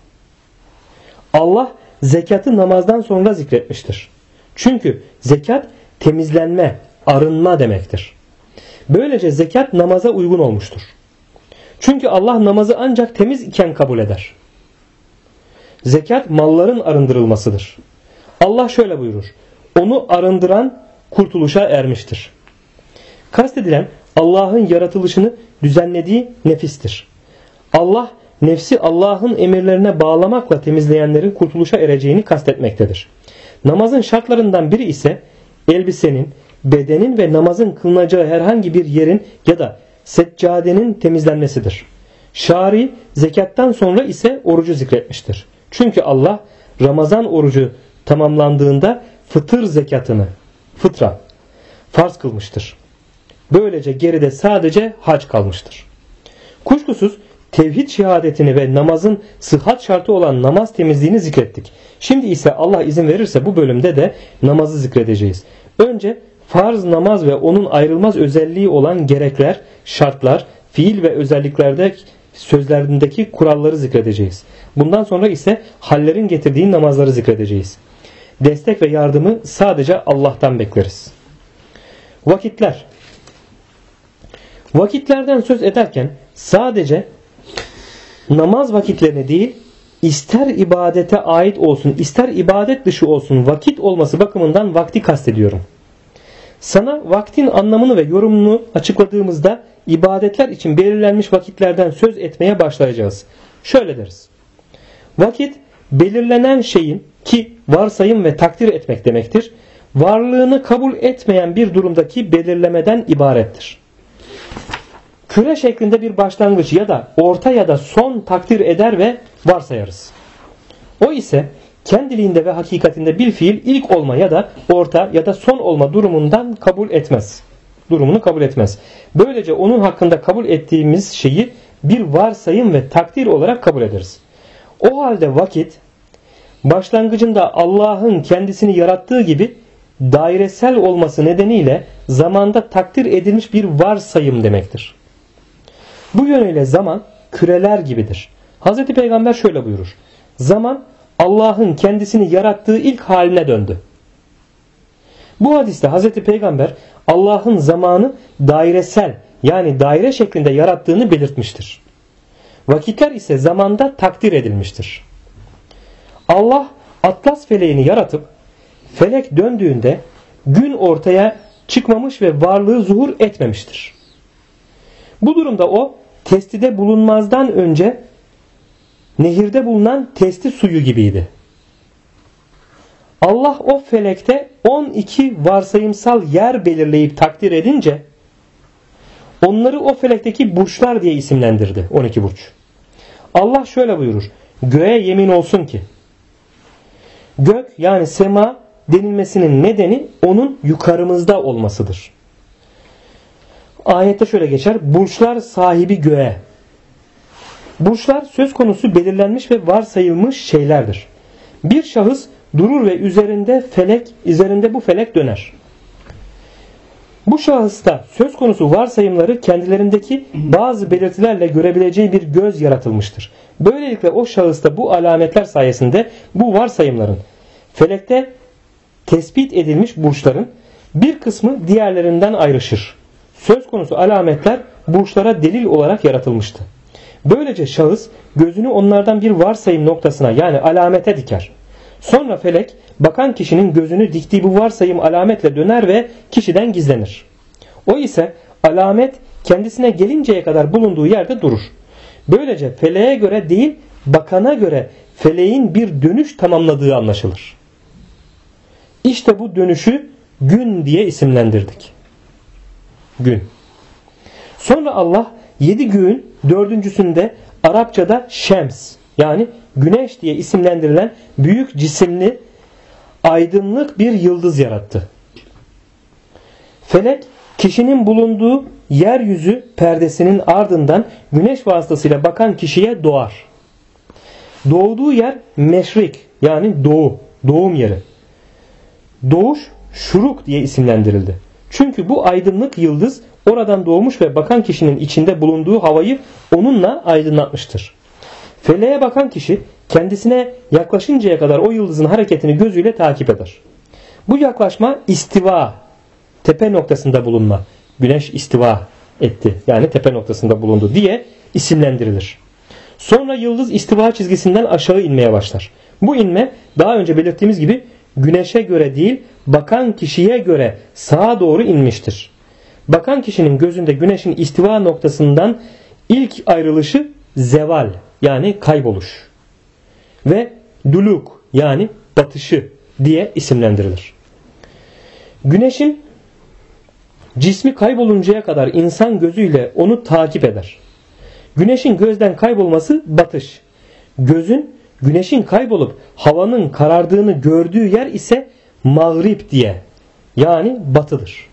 Allah zekatı namazdan sonra zikretmiştir. Çünkü zekat temizlenme, arınma demektir. Böylece zekat namaza uygun olmuştur. Çünkü Allah namazı ancak temiz iken kabul eder. Zekat malların arındırılmasıdır. Allah şöyle buyurur. Onu arındıran kurtuluşa ermiştir. Kastedilen Allah'ın yaratılışını düzenlediği nefistir. Allah nefsi Allah'ın emirlerine bağlamakla temizleyenlerin kurtuluşa ereceğini kastetmektedir. Namazın şartlarından biri ise elbisenin, bedenin ve namazın kılınacağı herhangi bir yerin ya da seccadenin temizlenmesidir. Şari zekattan sonra ise orucu zikretmiştir. Çünkü Allah Ramazan orucu tamamlandığında fıtır zekatını, fıtra, farz kılmıştır. Böylece geride sadece hac kalmıştır. Kuşkusuz tevhid şehadetini ve namazın sıhhat şartı olan namaz temizliğini zikrettik. Şimdi ise Allah izin verirse bu bölümde de namazı zikredeceğiz. Önce farz namaz ve onun ayrılmaz özelliği olan gerekler, şartlar, fiil ve özelliklerde sözlerindeki kuralları zikredeceğiz. Bundan sonra ise hallerin getirdiği namazları zikredeceğiz. Destek ve yardımı sadece Allah'tan bekleriz. Vakitler. Vakitlerden söz ederken sadece namaz vakitlerini değil, ister ibadete ait olsun, ister ibadet dışı olsun vakit olması bakımından vakti kastediyorum. Sana vaktin anlamını ve yorumunu açıkladığımızda ibadetler için belirlenmiş vakitlerden söz etmeye başlayacağız. Şöyle deriz. Vakit belirlenen şeyin ki varsayım ve takdir etmek demektir. Varlığını kabul etmeyen bir durumdaki belirlemeden ibarettir. Küre şeklinde bir başlangıç ya da orta ya da son takdir eder ve varsayarız. O ise kendiliğinde ve hakikatinde bir fiil ilk olma ya da orta ya da son olma durumunu kabul etmez. Böylece onun hakkında kabul ettiğimiz şeyi bir varsayım ve takdir olarak kabul ederiz. O halde vakit başlangıcında Allah'ın kendisini yarattığı gibi dairesel olması nedeniyle zamanda takdir edilmiş bir varsayım demektir. Bu yönüyle zaman küreler gibidir. Hz. Peygamber şöyle buyurur: zaman Allah'ın kendisini yarattığı ilk haline döndü. Bu hadiste Hz. Peygamber Allah'ın zamanı dairesel, yani daire şeklinde yarattığını belirtmiştir. Vakitler ise zamanda takdir edilmiştir. Allah Atlas feleğini yaratıp felek döndüğünde gün ortaya çıkmamış ve varlığı zuhur etmemiştir. Bu durumda o testide bulunmazdan önce nehirde bulunan testi suyu gibiydi. Allah o felekte 12 varsayımsal yer belirleyip takdir edince onları o felekteki burçlar diye isimlendirdi. 12 burç. Allah şöyle buyurur: göğe yemin olsun ki. Gök, yani sema denilmesinin nedeni onun yukarımızda olmasıdır. Ayette şöyle geçer: burçlar sahibi göğe. Burçlar söz konusu belirlenmiş ve varsayılmış şeylerdir. Bir şahıs durur ve üzerinde bu felek döner. Bu şahısta söz konusu varsayımları kendilerindeki bazı belirtilerle görebileceği bir göz yaratılmıştır. Böylelikle o şahısta bu alametler sayesinde bu varsayımların felekte tespit edilmiş burçların bir kısmı diğerlerinden ayrışır. Söz konusu alametler burçlara delil olarak yaratılmıştı. Böylece şahıs gözünü onlardan bir varsayım noktasına, yani alamete diker. Sonra felek bakan kişinin gözünü diktiği bu varsayım alametle döner ve kişiden gizlenir. O ise alamet kendisine gelinceye kadar bulunduğu yerde durur. Böylece feleğe göre değil, bakana göre feleğin bir dönüş tamamladığı anlaşılır. İşte bu dönüşü gün diye isimlendirdik. Gün. Sonra Allah 7 göğün 4.'sünde Arapçada şems, yani güneş diye isimlendirilen büyük cisimli aydınlık bir yıldız yarattı. Felek kişinin bulunduğu yeryüzü perdesinin ardından güneş vasıtasıyla bakan kişiye doğar. Doğduğu yer meşrik, yani doğum yeri. Doğuş şuruk diye isimlendirildi. Çünkü bu aydınlık yıldız oradan doğmuş ve bakan kişinin içinde bulunduğu havayı onunla aydınlatmıştır. Feleğe bakan kişi kendisine yaklaşıncaya kadar o yıldızın hareketini gözüyle takip eder. Bu yaklaşma istiva, tepe noktasında bulunma. Güneş istiva etti, yani tepe noktasında bulundu diye isimlendirilir. Sonra yıldız istiva çizgisinden aşağı inmeye başlar. Bu inme daha önce belirttiğimiz gibi güneşe göre değil, bakan kişiye göre sağa doğru inmiştir. Bakan kişinin gözünde güneşin istiva noktasından ilk ayrılışı zeval, yani kayboluş ve duluk, yani batışı diye isimlendirilir. Güneşin cismi kayboluncaya kadar insan gözüyle onu takip eder. Güneşin gözden kaybolması batış. Gözün güneşin kaybolup havanın karardığını gördüğü yer ise mağrip diye, yani batıdır.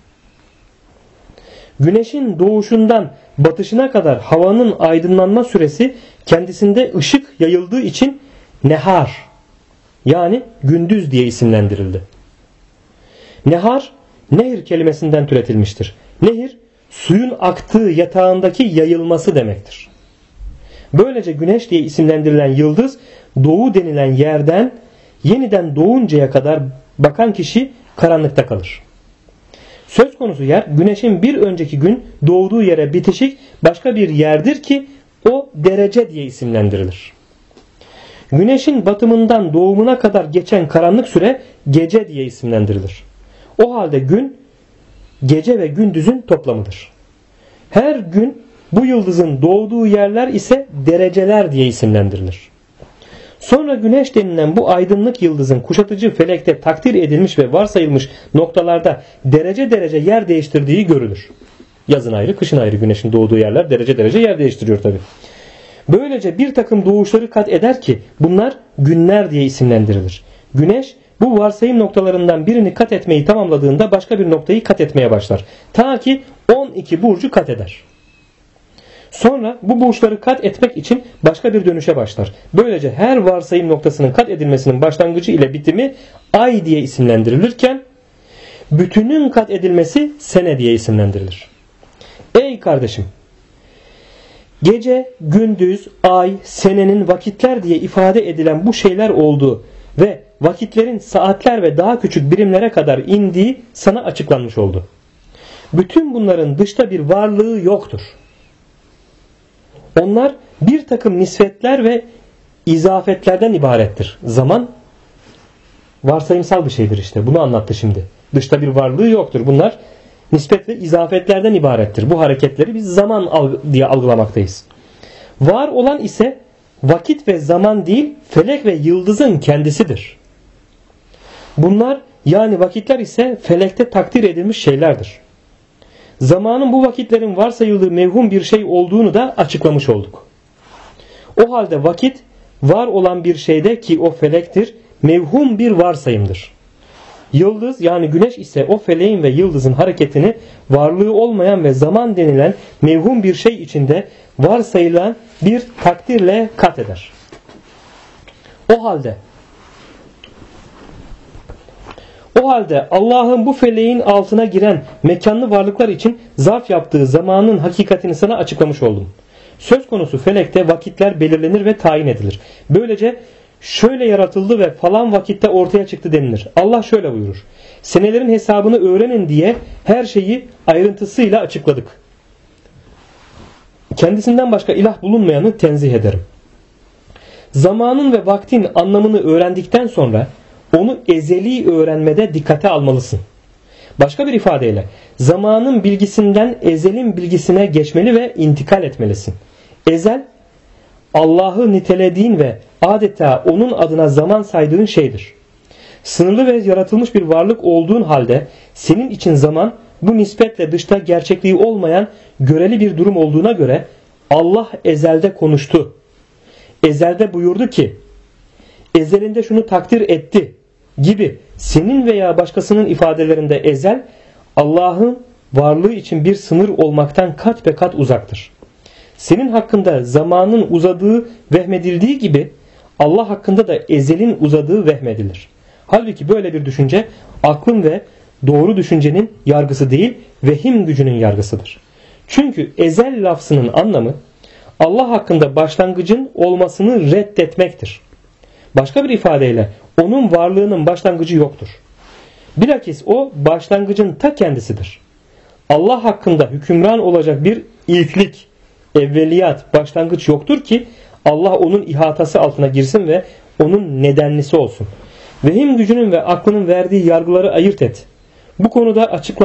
Güneşin doğuşundan batışına kadar havanın aydınlanma süresi kendisinde ışık yayıldığı için nehar, yani gündüz diye isimlendirildi. Nehar, nehir kelimesinden türetilmiştir. Nehir, suyun aktığı yatağındaki yayılması demektir. Böylece güneş diye isimlendirilen yıldız doğu denilen yerden yeniden doğuncaya kadar bakan kişi karanlıkta kalır. Söz konusu yer güneşin bir önceki gün doğduğu yere bitişik başka bir yerdir ki o derece diye isimlendirilir. Güneşin batımından doğumuna kadar geçen karanlık süre gece diye isimlendirilir. O halde gün gece ve gündüzün toplamıdır. Her gün bu yıldızın doğduğu yerler ise dereceler diye isimlendirilir. Sonra güneş denilen bu aydınlık yıldızın kuşatıcı felekte takdir edilmiş ve varsayılmış noktalarda derece derece yer değiştirdiği görülür. Yazın ayrı, kışın ayrı güneşin doğduğu yerler derece derece yer değiştiriyor tabi. Böylece bir takım doğuşları kat eder ki bunlar günler diye isimlendirilir. Güneş bu varsayım noktalarından birini kat etmeyi tamamladığında başka bir noktayı kat etmeye başlar. Ta ki 12 burcu kat eder. Sonra bu burçları kat etmek için başka bir dönüşe başlar. Böylece her varsayım noktasının kat edilmesinin başlangıcı ile bitimi ay diye isimlendirilirken bütünün kat edilmesi sene diye isimlendirilir. Ey kardeşim! Gece, gündüz, ay, senenin vakitler diye ifade edilen bu şeyler olduğu ve vakitlerin saatler ve daha küçük birimlere kadar indiği sana açıklanmış oldu. Bütün bunların dışta bir varlığı yoktur. Onlar bir takım nispetler ve izafetlerden ibarettir. Zaman varsayımsal bir şeydir işte. Bunu anlattı şimdi. Dışta bir varlığı yoktur. Bunlar nispet ve izafetlerden ibarettir. Bu hareketleri biz zaman diye algılamaktayız. Var olan ise vakit ve zaman değil, felek ve yıldızın kendisidir. Bunlar yani vakitler ise felekte takdir edilmiş şeylerdir. Zamanın bu vakitlerin varsayıldığı mevhum bir şey olduğunu da açıklamış olduk. O halde vakit var olan bir şeyde ki o felektir, mevhum bir varsayımdır. Yıldız yani güneş ise o feleğin ve yıldızın hareketini varlığı olmayan ve zaman denilen mevhum bir şey içinde varsayılan bir takdirle kat eder. O halde Allah'ın bu feleğin altına giren mekanlı varlıklar için zarf yaptığı zamanın hakikatini sana açıklamış oldum. Söz konusu felekte vakitler belirlenir ve tayin edilir. Böylece şöyle yaratıldı ve falan vakitte ortaya çıktı denilir. Allah şöyle buyurur. Senelerin hesabını öğrenin diye her şeyi ayrıntısıyla açıkladık. Kendisinden başka ilah bulunmayanı tenzih ederim. Zamanın ve vaktin anlamını öğrendikten sonra onu ezeli öğrenmede dikkate almalısın. Başka bir ifadeyle zamanın bilgisinden ezelin bilgisine geçmeli ve intikal etmelisin. Ezel Allah'ı nitelediğin ve adeta onun adına zaman saydığın şeydir. Sınırlı ve yaratılmış bir varlık olduğun halde senin için zaman bu nispetle dışta gerçekliği olmayan göreli bir durum olduğuna göre Allah ezelde konuştu. Ezelde buyurdu ki ezelinde şunu takdir etti gibi senin veya başkasının ifadelerinde ezel Allah'ın varlığı için bir sınır olmaktan kat be kat uzaktır. Senin hakkında zamanın uzadığı vehmedildiği gibi Allah hakkında da ezelin uzadığı vehmedilir. Halbuki böyle bir düşünce aklın ve doğru düşüncenin yargısı değil, vehim gücünün yargısıdır. Çünkü ezel lafzının anlamı Allah hakkında başlangıcın olmasını reddetmektir. Başka bir ifadeyle onun varlığının başlangıcı yoktur. Bilakis o başlangıcın ta kendisidir. Allah hakkında hükümran olacak bir ilklik, evveliyat, başlangıç yoktur ki Allah onun ihatası altına girsin ve onun nedenlisi olsun. Vehim gücünün ve aklının verdiği yargıları ayırt et. Bu konudaki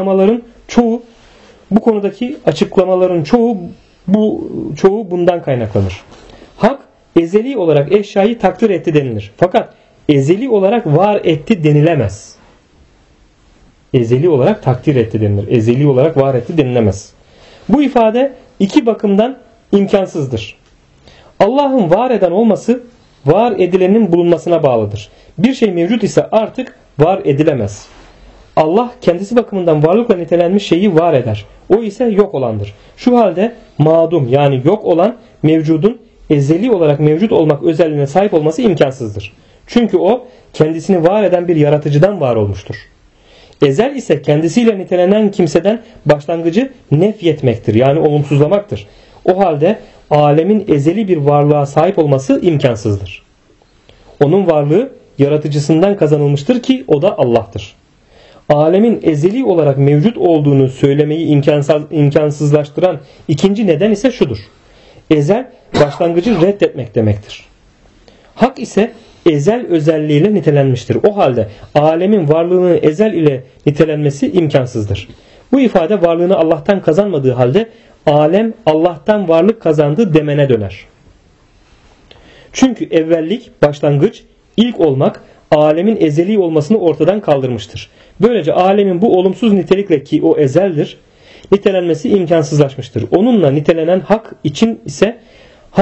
açıklamaların çoğu bundan kaynaklanır. Hak ezeli olarak eşyayı takdir etti denilir. Fakat ezeli olarak var etti denilemez. Ezeli olarak takdir etti denilir. Ezeli olarak var etti denilemez. Bu ifade iki bakımdan imkansızdır. Allah'ın var eden olması var edilenin bulunmasına bağlıdır. Bir şey mevcut ise artık var edilemez. Allah kendisi bakımından varlıkla nitelenmiş şeyi var eder. O ise yok olandır. Şu halde madum yani yok olan mevcudun ezeli olarak mevcut olmak özelliğine sahip olması imkansızdır. Çünkü o kendisini var eden bir yaratıcıdan var olmuştur. Ezel ise kendisiyle nitelenen kimseden başlangıcı nefyetmektir yani olumsuzlamaktır. O halde alemin ezeli bir varlığa sahip olması imkansızdır. Onun varlığı yaratıcısından kazanılmıştır ki o da Allah'tır. Alemin ezeli olarak mevcut olduğunu söylemeyi imkansızlaştıran ikinci neden ise şudur. Ezel başlangıcı reddetmek demektir. Hak ise ezel özelliğiyle nitelenmiştir. O halde alemin varlığını ezel ile nitelenmesi imkansızdır. Bu ifade varlığını Allah'tan kazanmadığı halde alem Allah'tan varlık kazandı demene döner. Çünkü evvellik, başlangıç, ilk olmak alemin ezeli olmasını ortadan kaldırmıştır. Böylece alemin bu olumsuz nitelikle ki o ezeldir, nitelenmesi imkansızlaşmıştır. Onunla nitelenen hak için ise hak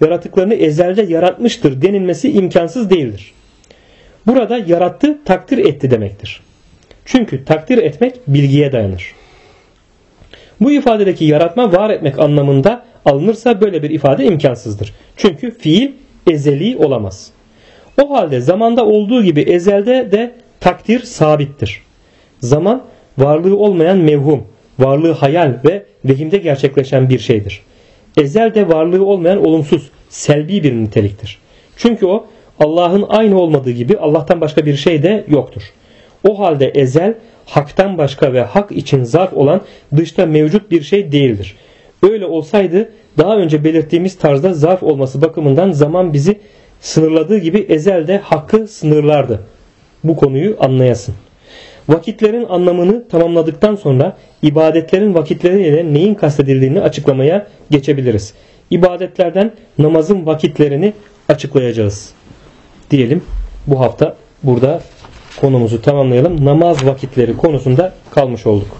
yaratıklarını ezelde yaratmıştır denilmesi imkansız değildir. Burada yarattı, takdir etti demektir. Çünkü takdir etmek bilgiye dayanır. Bu ifadedeki yaratma, var etmek anlamında alınırsa böyle bir ifade imkansızdır. Çünkü fiil ezeli olamaz. O halde zamanda olduğu gibi ezelde de takdir sabittir. Zaman varlığı olmayan mevhum, varlığı hayal ve vehimde gerçekleşen bir şeydir. Ezel de varlığı olmayan olumsuz, selbi bir niteliktir. Çünkü o Allah'ın aynı olmadığı gibi Allah'tan başka bir şey de yoktur. O halde ezel haktan başka ve hak için zarf olan dışta mevcut bir şey değildir. Öyle olsaydı daha önce belirttiğimiz tarzda zarf olması bakımından zaman bizi sınırladığı gibi ezel de hakkı sınırlardı. Bu konuyu anlayasın. Vakitlerin anlamını tamamladıktan sonra ibadetlerin vakitleriyle neyin kastedildiğini açıklamaya geçebiliriz. İbadetlerden namazın vakitlerini açıklayacağız. Diyelim bu hafta burada konumuzu tamamlayalım. Namaz vakitleri konusunda kalmış olduk.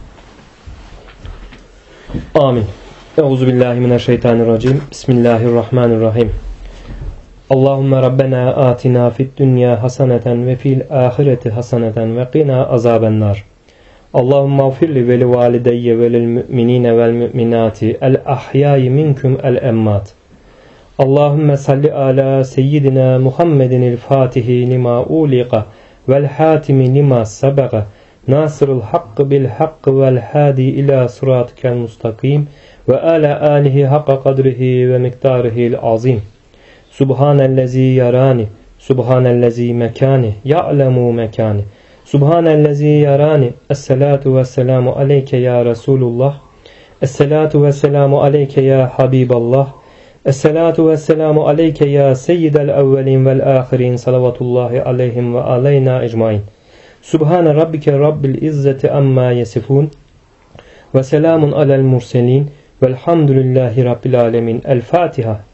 Amin. Euzubillahimineşşeytanirracim. Bismillahirrahmanirrahim. Allahümme Rabbena atina fid dünya haseneten ve fil ahireti haseneten ve qina azabennar. Allahümme afirli ve li valideyye ve lil müminine vel müminati el ahyayi minkum el emmat. Allahümme salli ala seyyidina Muhammedin el fatihi lima uliqa vel hatimi lima sabaga nasırul hakkı bil hakkı vel hadi ila sıratikel mustakim ve ala alihi hakka kadrihi ve miktarihil azim. Subhanellezi yarani, subhanellezi mekani, ya'lemu mekani. Subhanellezi yarani, esselatu vesselamu aleyke ya Resulullah. Esselatu vesselamu aleyke ya Habiballah. Esselatu vesselamu aleyke ya seyyidel evvelin vel ahirin. Salavatullahi aleyhim ve aleyna ecmain. Subhane rabbike rabbil izzeti amma yesifun. Ve selamun alel murselin. Velhamdülillahi rabbil alemin. El Fatiha.